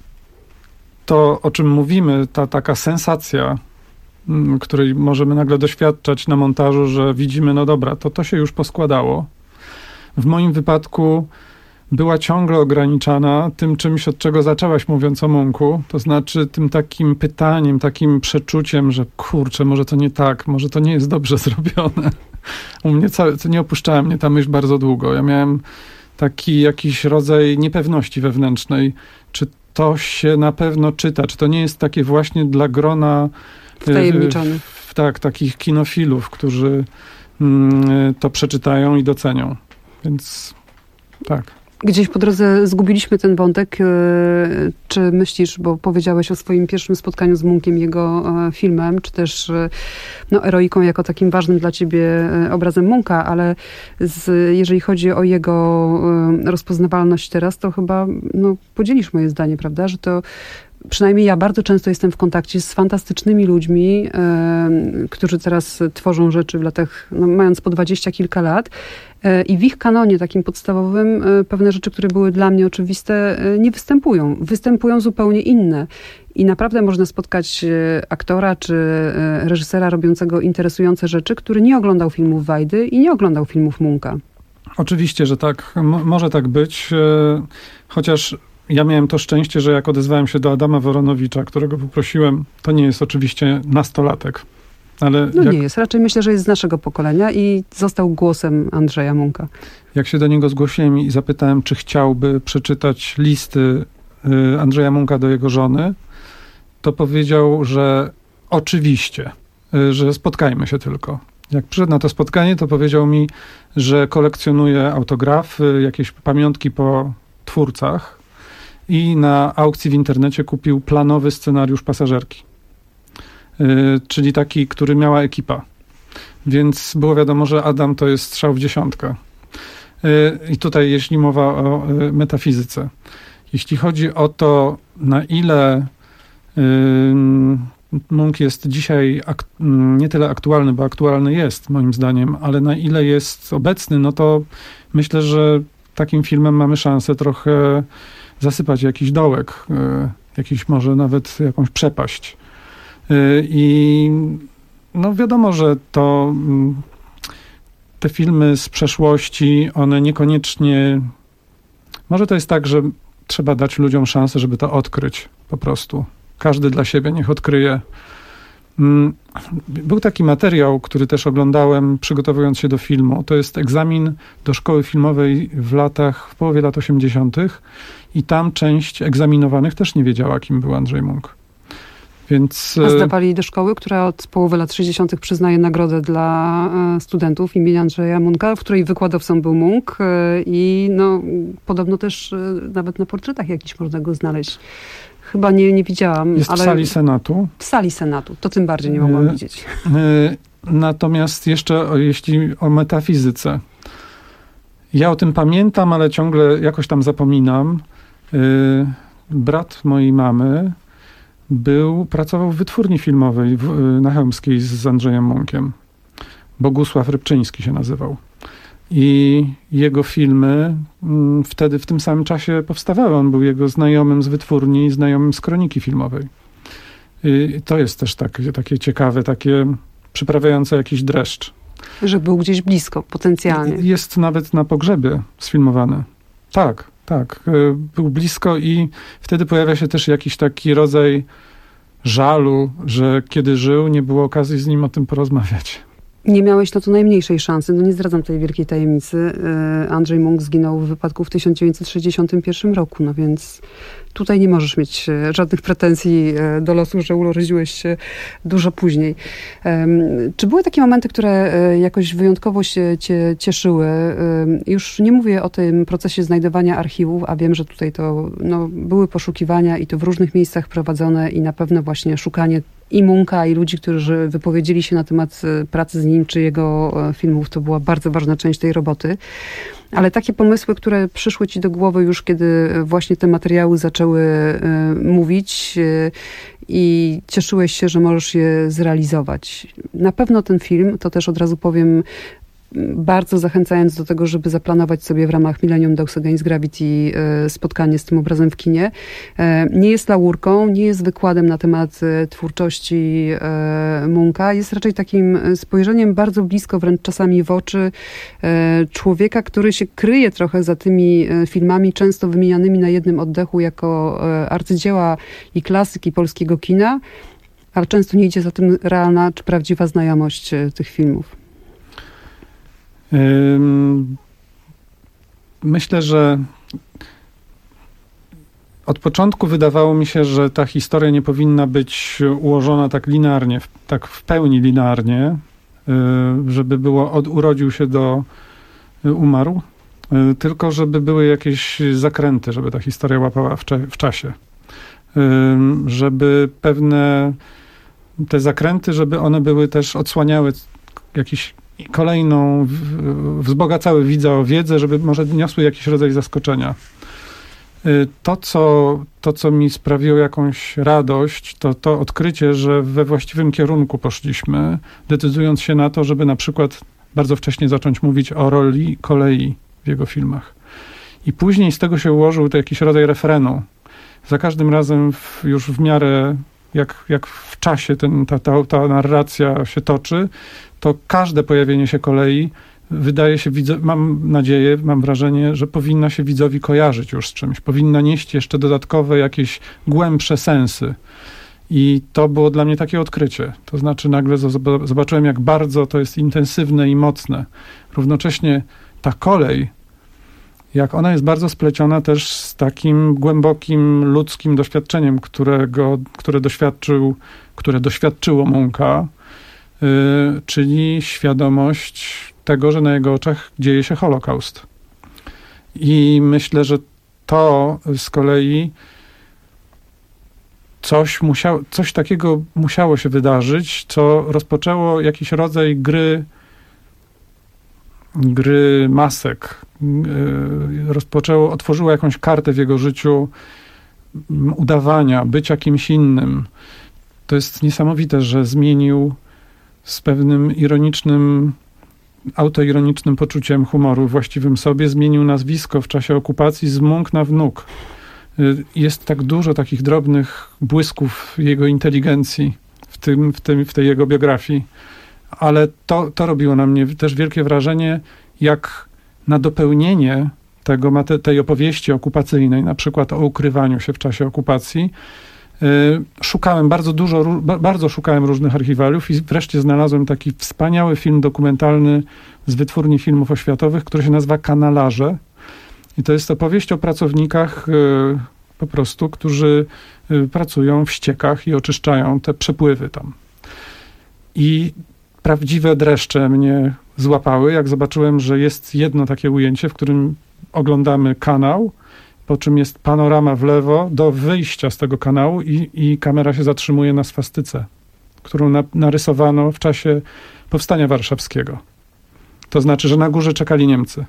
to, o czym mówimy, ta taka sensacja, yy, której możemy nagle doświadczać na montażu, że widzimy, no dobra, to to się już poskładało. W moim wypadku była ciągle ograniczana tym czymś, od czego zaczęłaś, mówiąc o Munchu, to znaczy tym takim pytaniem, takim przeczuciem, że kurczę, może to nie tak, może to nie jest dobrze zrobione. U mnie całe, nie opuszczała mnie ta myśl bardzo długo. Ja miałem taki jakiś rodzaj niepewności wewnętrznej, czy to się na pewno czyta, czy to nie jest takie właśnie dla grona wtajemniczonych. Tak, takich kinofilów, którzy mm, to przeczytają i docenią. Więc tak. Gdzieś po drodze zgubiliśmy ten wątek. Czy myślisz, bo powiedziałeś o swoim pierwszym spotkaniu z Munkiem, jego filmem, czy też no, Eroiką jako takim ważnym dla ciebie obrazem Munka, ale z, jeżeli chodzi o jego rozpoznawalność teraz, to chyba no, podzielisz moje zdanie, prawda, że to przynajmniej ja bardzo często jestem w kontakcie z fantastycznymi ludźmi, e, którzy teraz tworzą rzeczy w latach, no, mając po dwadzieścia kilka lat e, i w ich kanonie takim podstawowym e, pewne rzeczy, które były dla mnie oczywiste, e, nie występują. Występują zupełnie inne. I naprawdę można spotkać e, aktora czy e, reżysera robiącego interesujące rzeczy, który nie oglądał filmów Wajdy i nie oglądał filmów Munka. Oczywiście, że tak. M- może tak być, e, chociaż ja miałem to szczęście, że jak odezwałem się do Adama Woronowicza, którego poprosiłem, to nie jest oczywiście nastolatek, ale... No jak, nie jest, raczej myślę, że jest z naszego pokolenia i został głosem Andrzeja Munka. Jak się do niego zgłosiłem i zapytałem, czy chciałby przeczytać listy y, Andrzeja Munka do jego żony, to powiedział, że oczywiście, y, że spotkajmy się tylko. Jak przyszedł na to spotkanie, to powiedział mi, że kolekcjonuje autografy, jakieś pamiątki po twórcach, i na aukcji w internecie kupił planowy scenariusz Pasażerki. Yy, czyli taki, który miała ekipa. Więc było wiadomo, że Adam to jest strzał w dziesiątkę. Yy, I tutaj jeśli mowa o yy, metafizyce. Jeśli chodzi o to, na ile yy, Munk jest dzisiaj ak- nie tyle aktualny, bo aktualny jest moim zdaniem, ale na ile jest obecny, no to myślę, że takim filmem mamy szansę trochę zasypać jakiś dołek, jakiś może nawet jakąś przepaść. I no wiadomo, że to te filmy z przeszłości, one niekoniecznie... Może to jest tak, że trzeba dać ludziom szansę, żeby to odkryć po prostu. Każdy dla siebie niech odkryje. Był taki materiał, który też oglądałem, przygotowując się do filmu. To jest egzamin do szkoły filmowej w latach, w połowie lat osiemdziesiątych i tam część egzaminowanych też nie wiedziała, kim był Andrzej Munk. Więc... A zdawali do szkoły, która od połowy lat sześćdziesiątych przyznaje nagrodę dla studentów imienia Andrzeja Munka, w której wykładowcą był Munk i no, podobno też nawet na portretach jakiś można go znaleźć. Chyba nie, nie widziałam. Jest ale w sali Senatu. W sali Senatu. To tym bardziej nie mogłam widzieć. Natomiast jeszcze o, jeśli o metafizyce. Ja o tym pamiętam, ale ciągle jakoś tam zapominam. Brat mojej mamy był, pracował w wytwórni filmowej w, na Chełmskiej z Andrzejem Munkiem. Bogusław Rybczyński się nazywał. I jego filmy m, wtedy w tym samym czasie powstawały. On był jego znajomym z wytwórni, znajomym z kroniki filmowej. I to jest też tak, takie ciekawe, takie przyprawiające jakiś dreszcz. Że był gdzieś blisko, potencjalnie. Jest nawet na pogrzebie sfilmowany. Tak, tak. Był blisko i wtedy pojawia się też jakiś taki rodzaj żalu, że kiedy żył, nie było okazji z nim o tym porozmawiać. Nie miałeś na to najmniejszej szansy. No nie zdradzam tej wielkiej tajemnicy. Andrzej Munk zginął w wypadku w tysiąc dziewięćset sześćdziesiątym pierwszym roku, no więc tutaj nie możesz mieć żadnych pretensji do losu, że urodziłeś się dużo później. Czy były takie momenty, które jakoś wyjątkowo się cię cieszyły? Już nie mówię o tym procesie znajdowania archiwów, a wiem, że tutaj to no, były poszukiwania i to w różnych miejscach prowadzone i na pewno właśnie szukanie i Munka, i ludzi, którzy wypowiedzieli się na temat pracy z nim, czy jego filmów, to była bardzo ważna część tej roboty. Ale takie pomysły, które przyszły ci do głowy już, kiedy właśnie te materiały zaczęły mówić i cieszyłeś się, że możesz je zrealizować. Na pewno ten film, to też od razu powiem, bardzo zachęcając do tego, żeby zaplanować sobie w ramach Millennium Dogs Against Gravity spotkanie z tym obrazem w kinie. Nie jest laurką, nie jest wykładem na temat twórczości Munka. Jest raczej takim spojrzeniem bardzo blisko, wręcz czasami w oczy człowieka, który się kryje trochę za tymi filmami, często wymienianymi na jednym oddechu jako arcydzieła i klasyki polskiego kina, ale często nie idzie za tym realna czy prawdziwa znajomość tych filmów. Myślę, że od początku wydawało mi się, że ta historia nie powinna być ułożona tak linearnie, tak w pełni linearnie, żeby było od urodził się do umarł. tylko żeby były jakieś zakręty, żeby ta historia łapała w, cze- w czasie. Żeby pewne te zakręty, żeby one były też odsłaniały jakiś kolejną, wzbogacały widza o wiedzę, żeby może niosły jakiś rodzaj zaskoczenia. To co, to, co mi sprawiło jakąś radość, to to odkrycie, że we właściwym kierunku poszliśmy, decydując się na to, żeby na przykład bardzo wcześnie zacząć mówić o roli kolei w jego filmach. I później z tego się ułożył to jakiś rodzaj refrenu. Za każdym razem w, już w miarę, jak, jak w czasie ten, ta, ta, ta narracja się toczy, to każde pojawienie się kolei wydaje się, mam nadzieję, mam wrażenie, że powinna się widzowi kojarzyć już z czymś. Powinna nieść jeszcze dodatkowe, jakieś głębsze sensy. I to było dla mnie takie odkrycie. To znaczy nagle zobaczyłem, jak bardzo to jest intensywne i mocne. Równocześnie ta kolej, jak ona jest bardzo spleciona też z takim głębokim ludzkim doświadczeniem, którego, które doświadczył, które doświadczyło Munka, yy, czyli świadomość tego, że na jego oczach dzieje się Holokaust. I myślę, że to z kolei coś, musiało, coś takiego musiało się wydarzyć, co rozpoczęło jakiś rodzaj gry gry masek. Rozpoczęło, otworzyło jakąś kartę w jego życiu udawania, bycia kimś innym. To jest niesamowite, że zmienił z pewnym ironicznym, autoironicznym poczuciem humoru właściwym sobie, zmienił nazwisko w czasie okupacji z Munk na Wnuk. Jest tak dużo takich drobnych błysków jego inteligencji w, tym, w, tym, w tej jego biografii. Ale to, to robiło na mnie też wielkie wrażenie, jak na dopełnienie tego, tej opowieści okupacyjnej, na przykład o ukrywaniu się w czasie okupacji, yy, szukałem bardzo dużo, bardzo szukałem różnych archiwaliów i wreszcie znalazłem taki wspaniały film dokumentalny z Wytwórni Filmów Oświatowych, który się nazywa Kanalarze. I to jest opowieść o pracownikach yy, po prostu, którzy yy, pracują w ściekach i oczyszczają te przepływy tam. I prawdziwe dreszcze mnie złapały, jak zobaczyłem, że jest jedno takie ujęcie, w którym oglądamy kanał, po czym jest panorama w lewo do wyjścia z tego kanału i, i kamera się zatrzymuje na swastyce, którą na, narysowano w czasie Powstania Warszawskiego. To znaczy, że na górze czekali Niemcy.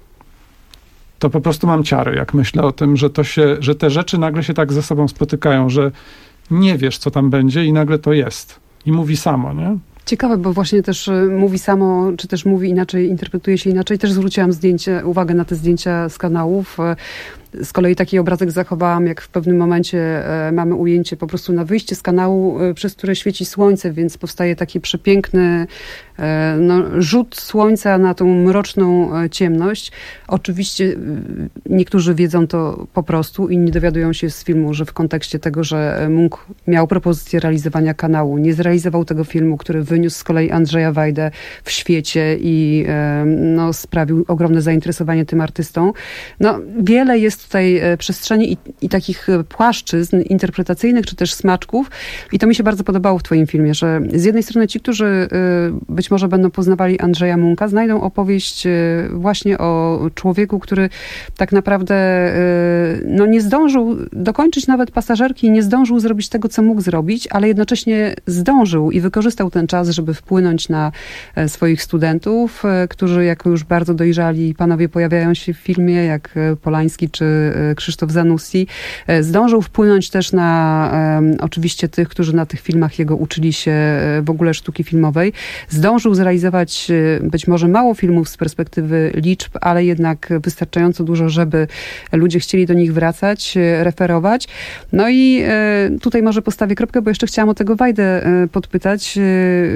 To po prostu mam ciary, jak myślę o tym, że, to się, że te rzeczy nagle się tak ze sobą spotykają, że nie wiesz, co tam będzie i nagle to jest. I mówi samo, nie? Ciekawe, bo właśnie też mówi samo, czy też mówi inaczej, interpretuje się inaczej. Też zwróciłam zdjęcie, uwagę na te zdjęcia z kanałów. Z kolei taki obrazek zachowałam, jak w pewnym momencie mamy ujęcie po prostu na wyjście z kanału, przez które świeci słońce, więc powstaje taki przepiękny no, rzut słońca na tą mroczną ciemność. Oczywiście niektórzy wiedzą to po prostu, inni dowiadują się z filmu, że w kontekście tego, że Munk miał propozycję realizowania kanału, nie zrealizował tego filmu, który wyniósł z kolei Andrzeja Wajdę w świecie i no, sprawił ogromne zainteresowanie tym artystą. No, wiele jest tutaj przestrzeni i, i takich płaszczyzn interpretacyjnych, czy też smaczków. I to mi się bardzo podobało w twoim filmie, że z jednej strony ci, którzy być może będą poznawali Andrzeja Munka, znajdą opowieść właśnie o człowieku, który tak naprawdę no, nie zdążył dokończyć nawet pasażerki, nie zdążył zrobić tego, co mógł zrobić, ale jednocześnie zdążył i wykorzystał ten czas, żeby wpłynąć na swoich studentów, którzy jako już bardzo dojrzali panowie pojawiają się w filmie, jak Polański czy Krzysztof Zanussi. Zdążył wpłynąć też na um, oczywiście tych, którzy na tych filmach jego uczyli się w ogóle sztuki filmowej. Zdążył zrealizować być może mało filmów z perspektywy liczb, ale jednak wystarczająco dużo, żeby ludzie chcieli do nich wracać, referować. No i e, tutaj może postawię kropkę, bo jeszcze chciałam o tego Wajdę e, podpytać. E,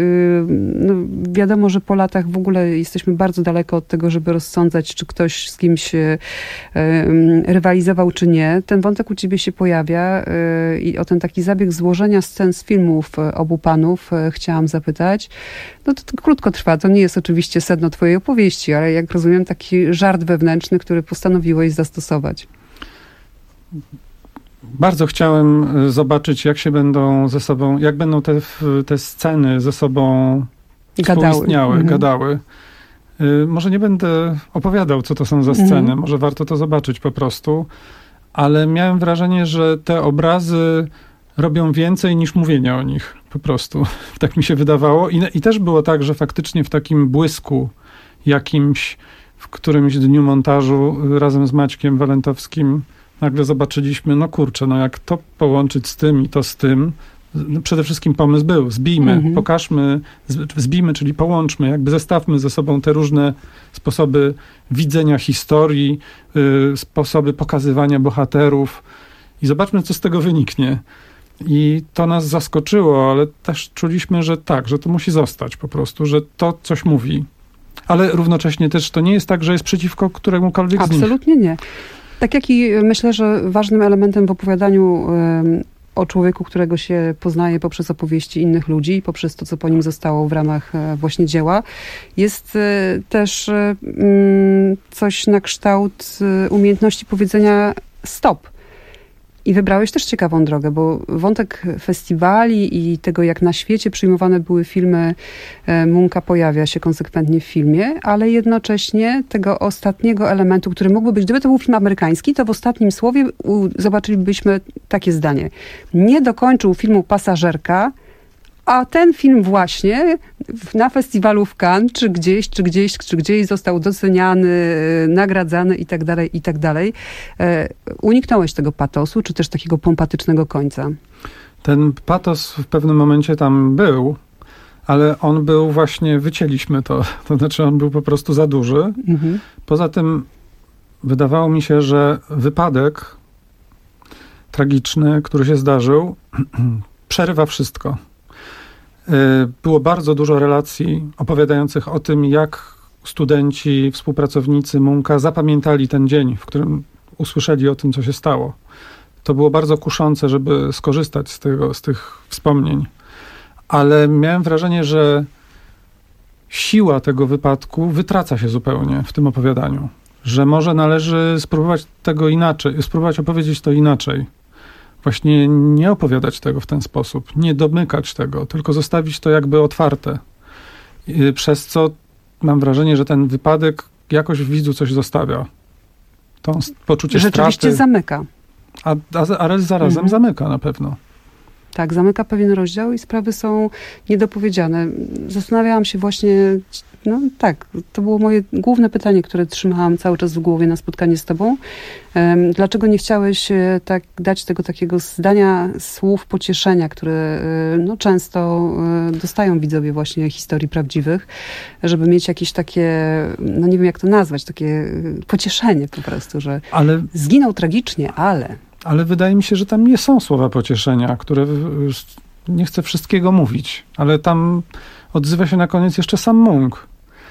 no, wiadomo, że po latach w ogóle jesteśmy bardzo daleko od tego, żeby rozsądzać, czy ktoś z kimś e, rywalizował, czy nie. Ten wątek u ciebie się pojawia e, i o ten taki zabieg złożenia scen z filmów obu panów e, chciałam zapytać. No to, to krótko trwa, to nie jest oczywiście sedno twojej opowieści, ale jak rozumiem taki żart wewnętrzny, który postanowiłeś zastosować. Bardzo chciałem zobaczyć, jak się będą ze sobą, jak będą te, te sceny ze sobą gadały. współistniały, mhm. gadały. Yy, może nie będę opowiadał, co to są za sceny, mhm. może warto to zobaczyć po prostu, ale miałem wrażenie, że te obrazy robią więcej niż mówienie o nich, po prostu. Tak mi się wydawało. I, i też było tak, że faktycznie w takim błysku jakimś, w którymś dniu montażu razem z Maćkiem Walentowskim nagle zobaczyliśmy, no kurczę, no jak to połączyć z tym i to z tym. No przede wszystkim pomysł był, zbijmy, mhm. pokażmy, zbijmy, czyli połączmy, jakby zestawmy ze sobą te różne sposoby widzenia historii, y, sposoby pokazywania bohaterów i zobaczmy, co z tego wyniknie. I to nas zaskoczyło, ale też czuliśmy, że tak, że to musi zostać po prostu, że to coś mówi. Ale równocześnie też to nie jest tak, że jest przeciwko któremukolwiek z nich. Absolutnie nie. Tak jak i myślę, że ważnym elementem w opowiadaniu y, o człowieku, którego się poznaje poprzez opowieści innych ludzi, poprzez to, co po nim zostało w ramach właśnie dzieła, jest też coś na kształt umiejętności powiedzenia stop. I wybrałeś też ciekawą drogę, bo wątek festiwali i tego, jak na świecie przyjmowane były filmy Munka, pojawia się konsekwentnie w filmie, ale jednocześnie tego ostatniego elementu, który mógłby być, gdyby to był film amerykański, to w ostatnim słowie zobaczylibyśmy takie zdanie. Nie dokończył filmu Pasażerka, a ten film właśnie na festiwalu w Cannes, czy gdzieś, czy gdzieś, czy gdzieś został doceniany, nagradzany i tak dalej, i tak dalej. Uniknąłeś tego patosu, czy też takiego pompatycznego końca? Ten patos w pewnym momencie tam był, ale on był właśnie, wycięliśmy to, to znaczy on był po prostu za duży. Mhm. Poza tym wydawało mi się, że wypadek tragiczny, który się zdarzył, przerywa wszystko. Było bardzo dużo relacji opowiadających o tym, jak studenci, współpracownicy Munka zapamiętali ten dzień, w którym usłyszeli o tym, co się stało. To było bardzo kuszące, żeby skorzystać z, tego, z tych wspomnień. Ale miałem wrażenie, że siła tego wypadku wytraca się zupełnie w tym opowiadaniu. Że może należy spróbować tego inaczej, spróbować opowiedzieć to inaczej. Właśnie nie opowiadać tego w ten sposób, nie domykać tego, tylko zostawić to jakby otwarte. Przez co mam wrażenie, że ten wypadek jakoś w widzu coś zostawia. To poczucie Rzeczywiście straty. zamyka. A, a, ale zarazem mhm. zamyka na pewno. Tak, zamyka pewien rozdział i sprawy są niedopowiedziane. Zastanawiałam się właśnie, no tak, to było moje główne pytanie, które trzymałam cały czas w głowie na spotkanie z tobą. Um, dlaczego nie chciałeś tak dać tego takiego zdania, słów pocieszenia, które no, często dostają widzowie właśnie historii prawdziwych, żeby mieć jakieś takie, no nie wiem jak to nazwać, takie pocieszenie po prostu, że ale... zginął tragicznie, ale... Ale wydaje mi się, że tam nie są słowa pocieszenia, które nie chcę wszystkiego mówić, ale tam odzywa się na koniec jeszcze sam Munk.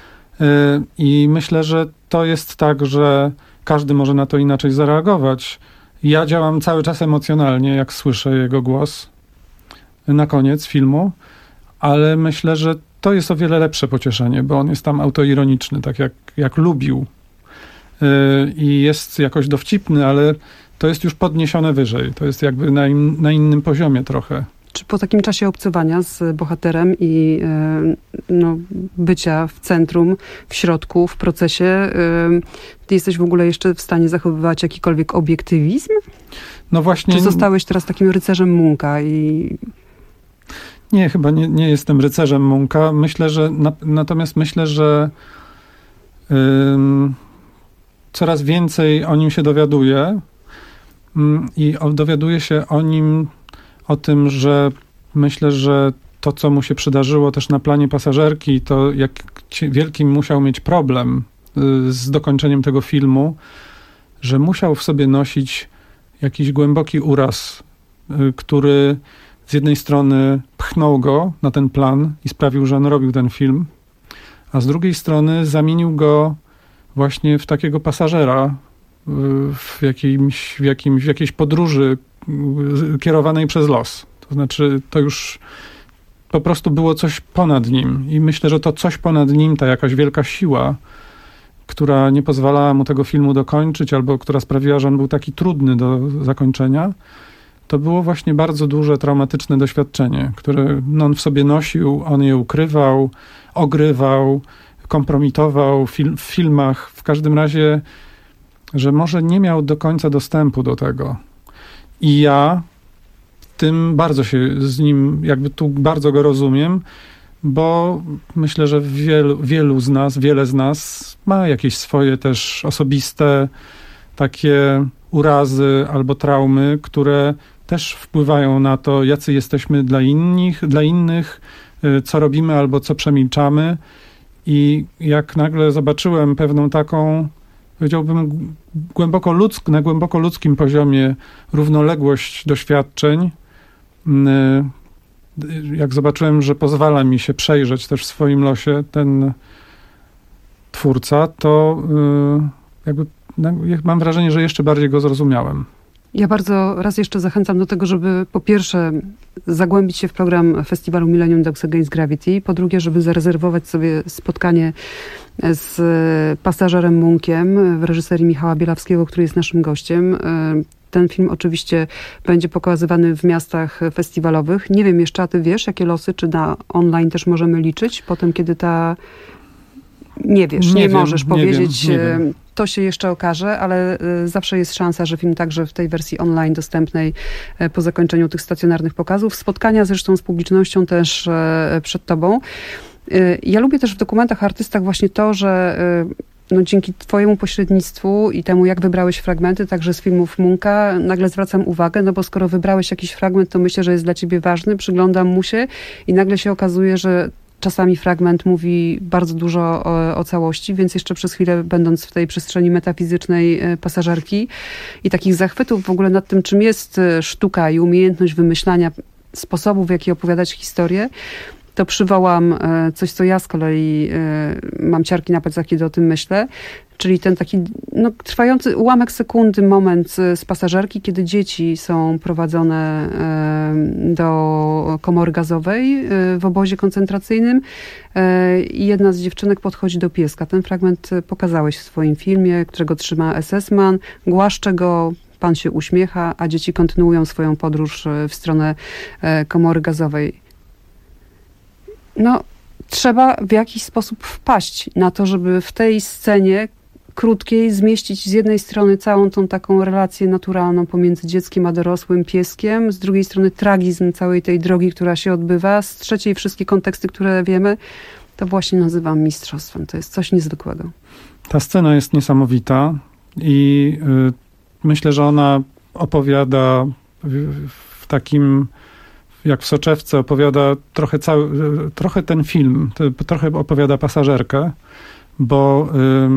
I myślę, że to jest tak, że każdy może na to inaczej zareagować. Ja działam cały czas emocjonalnie, jak słyszę jego głos na koniec filmu, ale myślę, że to jest o wiele lepsze pocieszenie, bo on jest tam autoironiczny, tak jak, jak lubił. I jest jakoś dowcipny, ale to jest już podniesione wyżej. To jest jakby na, in, na innym poziomie trochę. Czy po takim czasie obcowania z bohaterem i no, bycia w centrum, w środku, w procesie, ty jesteś w ogóle jeszcze w stanie zachowywać jakikolwiek obiektywizm? No właśnie. Czy zostałeś teraz takim rycerzem Munka i... Nie, chyba nie, nie jestem rycerzem Munka. Myślę, że na, natomiast myślę, że ym, coraz więcej o nim się dowiaduję ym, i o, dowiaduję się o nim o tym, że myślę, że to, co mu się przydarzyło też na planie Pasażerki, to jak wielki musiał mieć problem y, z dokończeniem tego filmu, że musiał w sobie nosić jakiś głęboki uraz, y, który z jednej strony pchnął go na ten plan i sprawił, że on robił ten film, a z drugiej strony zamienił go właśnie w takiego pasażera y, w, jakimś, w, jakimś, w jakiejś podróży kierowanej przez los. To znaczy, to już po prostu było coś ponad nim. I myślę, że to coś ponad nim, ta jakaś wielka siła, która nie pozwalała mu tego filmu dokończyć, albo która sprawiła, że on był taki trudny do zakończenia, to było właśnie bardzo duże, traumatyczne doświadczenie, które no, on w sobie nosił, on je ukrywał, ogrywał, kompromitował film, w filmach. W każdym razie, że może nie miał do końca dostępu do tego. I ja tym bardzo się z nim, jakby tu bardzo go rozumiem, bo myślę, że wielu, wielu z nas, wiele z nas ma jakieś swoje też osobiste takie urazy albo traumy, które też wpływają na to, jacy jesteśmy dla innych, dla innych, co robimy albo co przemilczamy. I jak nagle zobaczyłem pewną taką, powiedziałbym, głęboko ludzk, na głęboko ludzkim poziomie równoległość doświadczeń, jak zobaczyłem, że pozwala mi się przejrzeć też w swoim losie ten twórca, to jakby mam wrażenie, że jeszcze bardziej go zrozumiałem. Ja bardzo raz jeszcze zachęcam do tego, żeby po pierwsze zagłębić się w program festiwalu Millennium Dogs Against Gravity, po drugie, żeby zarezerwować sobie spotkanie z Pasażerem Munkiem w reżyserii Michała Bielawskiego, który jest naszym gościem. Ten film oczywiście będzie pokazywany w miastach festiwalowych. Nie wiem jeszcze, a ty wiesz, jakie losy, czy na online też możemy liczyć? Potem, kiedy ta... Nie wiesz, nie, nie wiem, możesz nie powiedzieć. Wiem, nie wiem. To się jeszcze okaże, ale zawsze jest szansa, że film także w tej wersji online dostępnej po zakończeniu tych stacjonarnych pokazów. Spotkania zresztą z publicznością też przed tobą. Ja lubię też w dokumentach o artystach właśnie to, że no, dzięki twojemu pośrednictwu i temu, jak wybrałeś fragmenty, także z filmów Munka, nagle zwracam uwagę, no bo skoro wybrałeś jakiś fragment, to myślę, że jest dla ciebie ważny, przyglądam mu się i nagle się okazuje, że czasami fragment mówi bardzo dużo o, o całości, więc jeszcze przez chwilę, będąc w tej przestrzeni metafizycznej Pasażerki i takich zachwytów w ogóle nad tym, czym jest sztuka i umiejętność wymyślania sposobów, w jaki opowiadać historię, to przywołam coś, co ja z kolei mam ciarki na plecach, kiedy o tym myślę, czyli ten taki no, trwający ułamek sekundy moment z Pasażerki, kiedy dzieci są prowadzone do komory gazowej w obozie koncentracyjnym i jedna z dziewczynek podchodzi do pieska. Ten fragment pokazałeś w swoim filmie, którego trzyma es es man, głaszcze go, pan się uśmiecha, a dzieci kontynuują swoją podróż w stronę komory gazowej. No, trzeba w jakiś sposób wpaść na to, żeby w tej scenie krótkiej zmieścić z jednej strony całą tą taką relację naturalną pomiędzy dzieckiem a dorosłym pieskiem, z drugiej strony tragizm całej tej drogi, która się odbywa, z trzeciej wszystkie konteksty, które wiemy, to właśnie nazywam mistrzostwem. To jest coś niezwykłego. Ta scena jest niesamowita i y, myślę, że ona opowiada w, w takim... jak w Soczewce opowiada trochę, cały, trochę ten film, trochę opowiada Pasażerkę, bo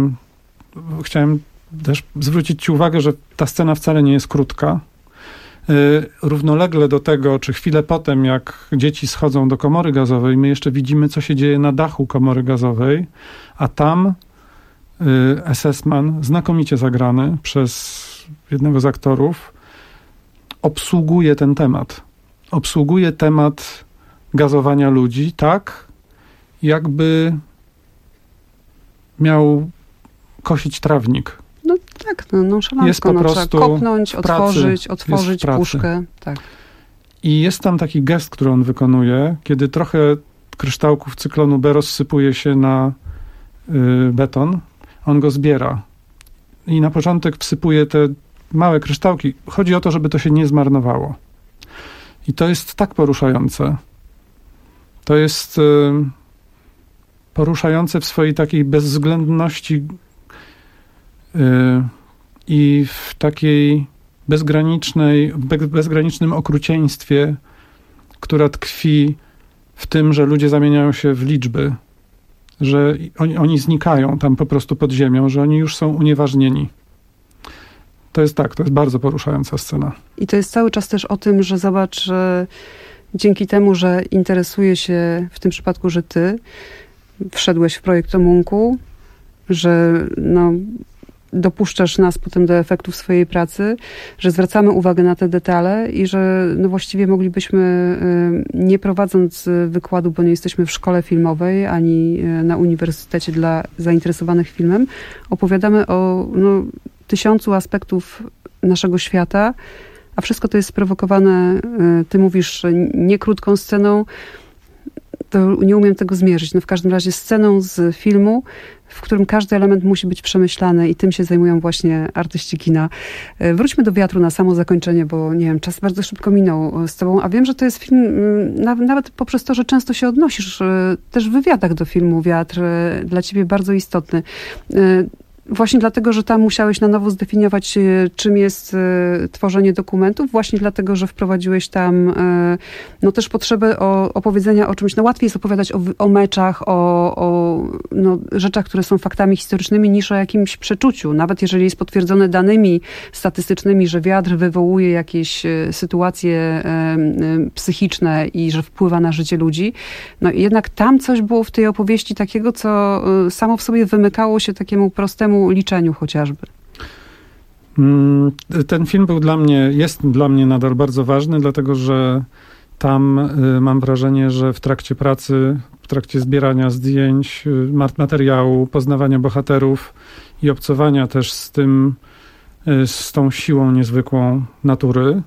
y, chciałem też zwrócić ci uwagę, że ta scena wcale nie jest krótka. Y, równolegle do tego, czy chwilę potem, jak dzieci schodzą do komory gazowej, my jeszcze widzimy, co się dzieje na dachu komory gazowej, a tam y, es es man, znakomicie zagrany przez jednego z aktorów, obsługuje ten temat. Obsługuje temat gazowania ludzi tak, jakby miał kosić trawnik. No tak, no nonszalancko. Jest po no, prostu trzeba kopnąć, w pracy, otworzyć, otworzyć puszkę. Tak. I jest tam taki gest, który on wykonuje, kiedy trochę kryształków cyklonu B rozsypuje się na y, beton, on go zbiera. I na początek wsypuje te małe kryształki. Chodzi o to, żeby to się nie zmarnowało. I to jest tak poruszające. To jest y, poruszające w swojej takiej bezwzględności y, i w takiej bezgranicznej, be, bezgranicznym okrucieństwie, która tkwi w tym, że ludzie zamieniają się w liczby, że oni, oni znikają tam po prostu pod ziemią, że oni już są unieważnieni. To jest tak, to jest bardzo poruszająca scena. I to jest cały czas też o tym, że zobacz, że dzięki temu, że interesuje się w tym przypadku, że ty wszedłeś w projekt o Munku, że no, dopuszczasz nas potem do efektów swojej pracy, że zwracamy uwagę na te detale i że no właściwie moglibyśmy, nie prowadząc wykładu, bo nie jesteśmy w szkole filmowej, ani na uniwersytecie dla zainteresowanych filmem, opowiadamy o no, tysiącu aspektów naszego świata, a wszystko to jest sprowokowane, ty mówisz, nie krótką sceną. to nie umiem tego zmierzyć. No w każdym razie sceną z filmu, w którym każdy element musi być przemyślany i tym się zajmują właśnie artyści kina. Wróćmy do Wiatru na samo zakończenie, bo nie wiem, czas bardzo szybko minął z tobą, a wiem, że to jest film, nawet poprzez to, że często się odnosisz też w wywiadach do filmu Wiatr, dla ciebie bardzo istotny. Właśnie dlatego, że tam musiałeś na nowo zdefiniować, czym jest tworzenie dokumentów, właśnie dlatego, że wprowadziłeś tam no, też potrzebę o, opowiedzenia o czymś. No, łatwiej jest opowiadać o, o meczach, o, o no, rzeczach, które są faktami historycznymi, niż o jakimś przeczuciu. Nawet jeżeli jest potwierdzone danymi statystycznymi, że wiatr wywołuje jakieś sytuacje psychiczne i że wpływa na życie ludzi, no jednak tam coś było w tej opowieści takiego, co samo w sobie wymykało się takiemu prostemu liczeniu chociażby. Ten film był dla mnie, jest dla mnie nadal bardzo ważny, dlatego że tam mam wrażenie, że w trakcie pracy, w trakcie zbierania zdjęć, materiału, poznawania bohaterów i obcowania też z tym, z tą siłą niezwykłą natury,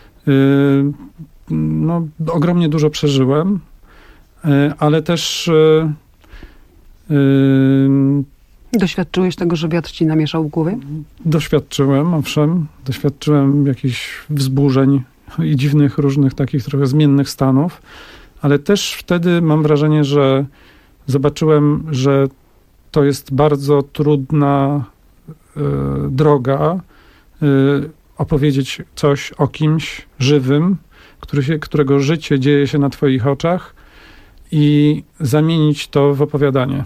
no, ogromnie dużo przeżyłem, ale też Doświadczyłeś tego, że wiatr ci namieszał w głowie? Doświadczyłem, owszem. Doświadczyłem jakichś wzburzeń i dziwnych, różnych takich trochę zmiennych stanów, ale też wtedy mam wrażenie, że zobaczyłem, że to jest bardzo trudna y, droga y, opowiedzieć coś o kimś żywym, który się, którego życie dzieje się na twoich oczach i zamienić to w opowiadanie.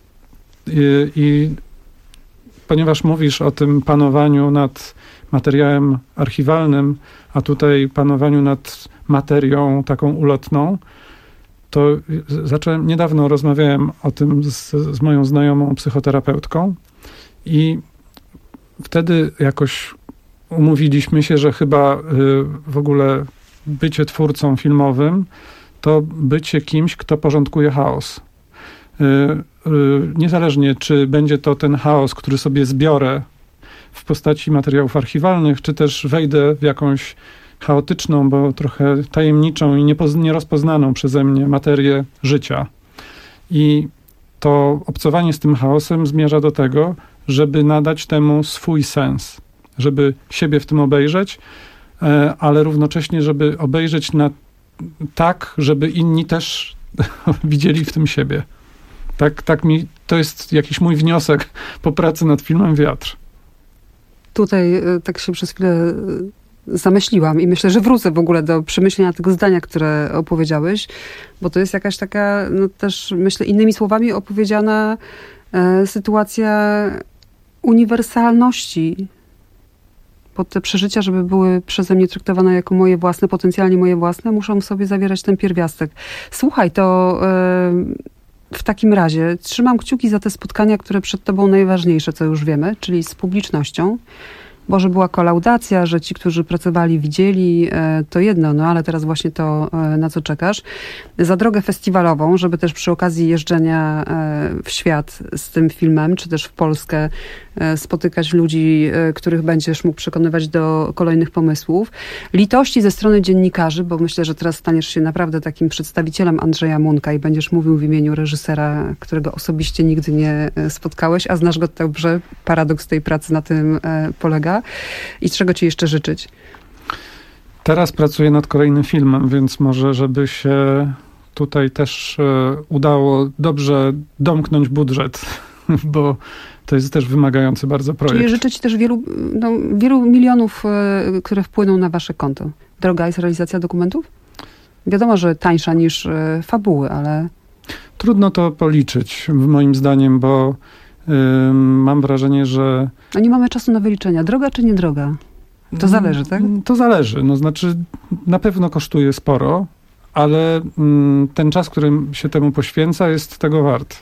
I, I ponieważ mówisz o tym panowaniu nad materiałem archiwalnym, a tutaj panowaniu nad materią taką ulotną, to zacząłem, niedawno rozmawiałem o tym z, z moją znajomą psychoterapeutką i wtedy jakoś umówiliśmy się, że chyba y, w ogóle bycie twórcą filmowym to bycie kimś, kto porządkuje chaos. Niezależnie, czy będzie to ten chaos, który sobie zbiorę w postaci materiałów archiwalnych, czy też wejdę w jakąś chaotyczną, bo trochę tajemniczą i niepoz- nierozpoznaną przeze mnie materię życia. I to obcowanie z tym chaosem zmierza do tego, żeby nadać temu swój sens, żeby siebie w tym obejrzeć, ale równocześnie, żeby obejrzeć na tak, żeby inni też widzieli w tym siebie. Tak, tak mi, to jest jakiś mój wniosek po pracy nad filmem Wiatr. Tutaj tak się przez chwilę zamyśliłam i myślę, że wrócę w ogóle do przemyślenia tego zdania, które opowiedziałeś, bo to jest jakaś taka, no też myślę innymi słowami opowiedziana e, sytuacja uniwersalności. Bo te przeżycia, żeby były przeze mnie traktowane jako moje własne, potencjalnie moje własne, muszą w sobie zawierać ten pierwiastek. Słuchaj, to e, w takim razie trzymam kciuki za te spotkania, które przed tobą najważniejsze, co już wiemy, czyli z publicznością. Bo że była kolaudacja, że ci, którzy pracowali, widzieli, to jedno, no ale teraz właśnie to, na co czekasz. Za drogę festiwalową, żeby też przy okazji jeżdżenia w świat z tym filmem, czy też w Polskę spotykać ludzi, których będziesz mógł przekonywać do kolejnych pomysłów. Litości ze strony dziennikarzy, bo myślę, że teraz staniesz się naprawdę takim przedstawicielem Andrzeja Munka i będziesz mówił w imieniu reżysera, którego osobiście nigdy nie spotkałeś, a znasz go dobrze. Paradoks tej pracy na tym polega. I czego ci jeszcze życzyć? Teraz pracuję nad kolejnym filmem, więc może, żeby się tutaj też udało dobrze domknąć budżet, bo to jest też wymagający bardzo projekt. Czyli życzę ci też wielu, no, wielu milionów, które wpłyną na wasze konto. Droga jest realizacja dokumentów? Wiadomo, że tańsza niż fabuły, ale... Trudno to policzyć, moim zdaniem, bo mam wrażenie, że... A nie mamy czasu na wyliczenia. Droga czy nie droga? To zależy, tak? To zależy. No, znaczy, na pewno kosztuje sporo, ale ten czas, który się temu poświęca, jest tego wart.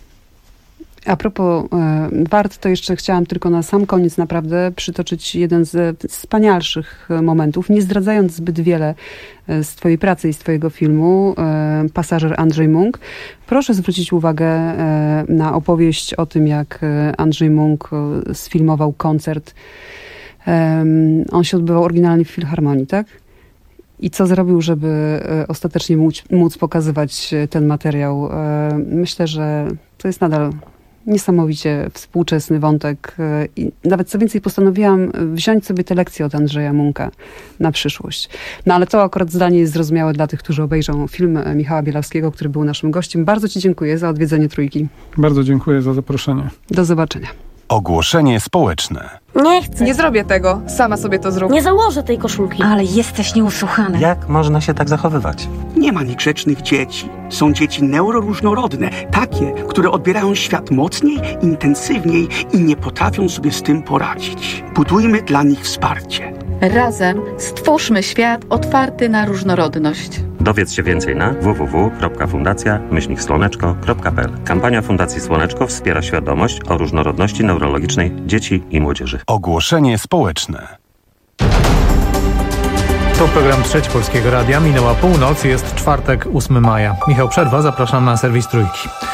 A propos e, wart, to jeszcze chciałam tylko na sam koniec naprawdę przytoczyć jeden z wspanialszych momentów, nie zdradzając zbyt wiele z twojej pracy i z twojego filmu, e, Pasażer Andrzej Munk. Proszę zwrócić uwagę e, na opowieść o tym, jak Andrzej Munk sfilmował koncert. E, on się odbywał oryginalnie w Filharmonii, tak? i co zrobił, żeby ostatecznie móc, móc pokazywać ten materiał. Myślę, że to jest nadal niesamowicie współczesny wątek i nawet co więcej postanowiłam wziąć sobie te lekcje od Andrzeja Munka na przyszłość. No ale to akurat zdanie jest zrozumiałe dla tych, którzy obejrzą film Michała Bielawskiego, który był naszym gościem. Bardzo Ci dziękuję za odwiedzenie Trójki. Bardzo dziękuję za zaproszenie. Do zobaczenia. Ogłoszenie społeczne. Nie chcę. Nie zrobię tego. Sama sobie to zrób. Nie założę tej koszulki. Ale jesteś nieusłuchany. Jak można się tak zachowywać? Nie ma niegrzecznych dzieci. Są dzieci neuroróżnorodne. Takie, które odbierają świat mocniej, intensywniej i nie potrafią sobie z tym poradzić. Budujmy dla nich wsparcie. Razem stwórzmy świat otwarty na różnorodność. Dowiedz się więcej na w w w kropka fundacja myślnik słoneczko kropka p l. Kampania Fundacji Słoneczko wspiera świadomość o różnorodności neurologicznej dzieci i młodzieży. Ogłoszenie społeczne. To program Trzeci Polskiego Radia. Minęła północ, jest czwartek, ósmego maja. Michał Przerwa, zapraszam na serwis Trójki.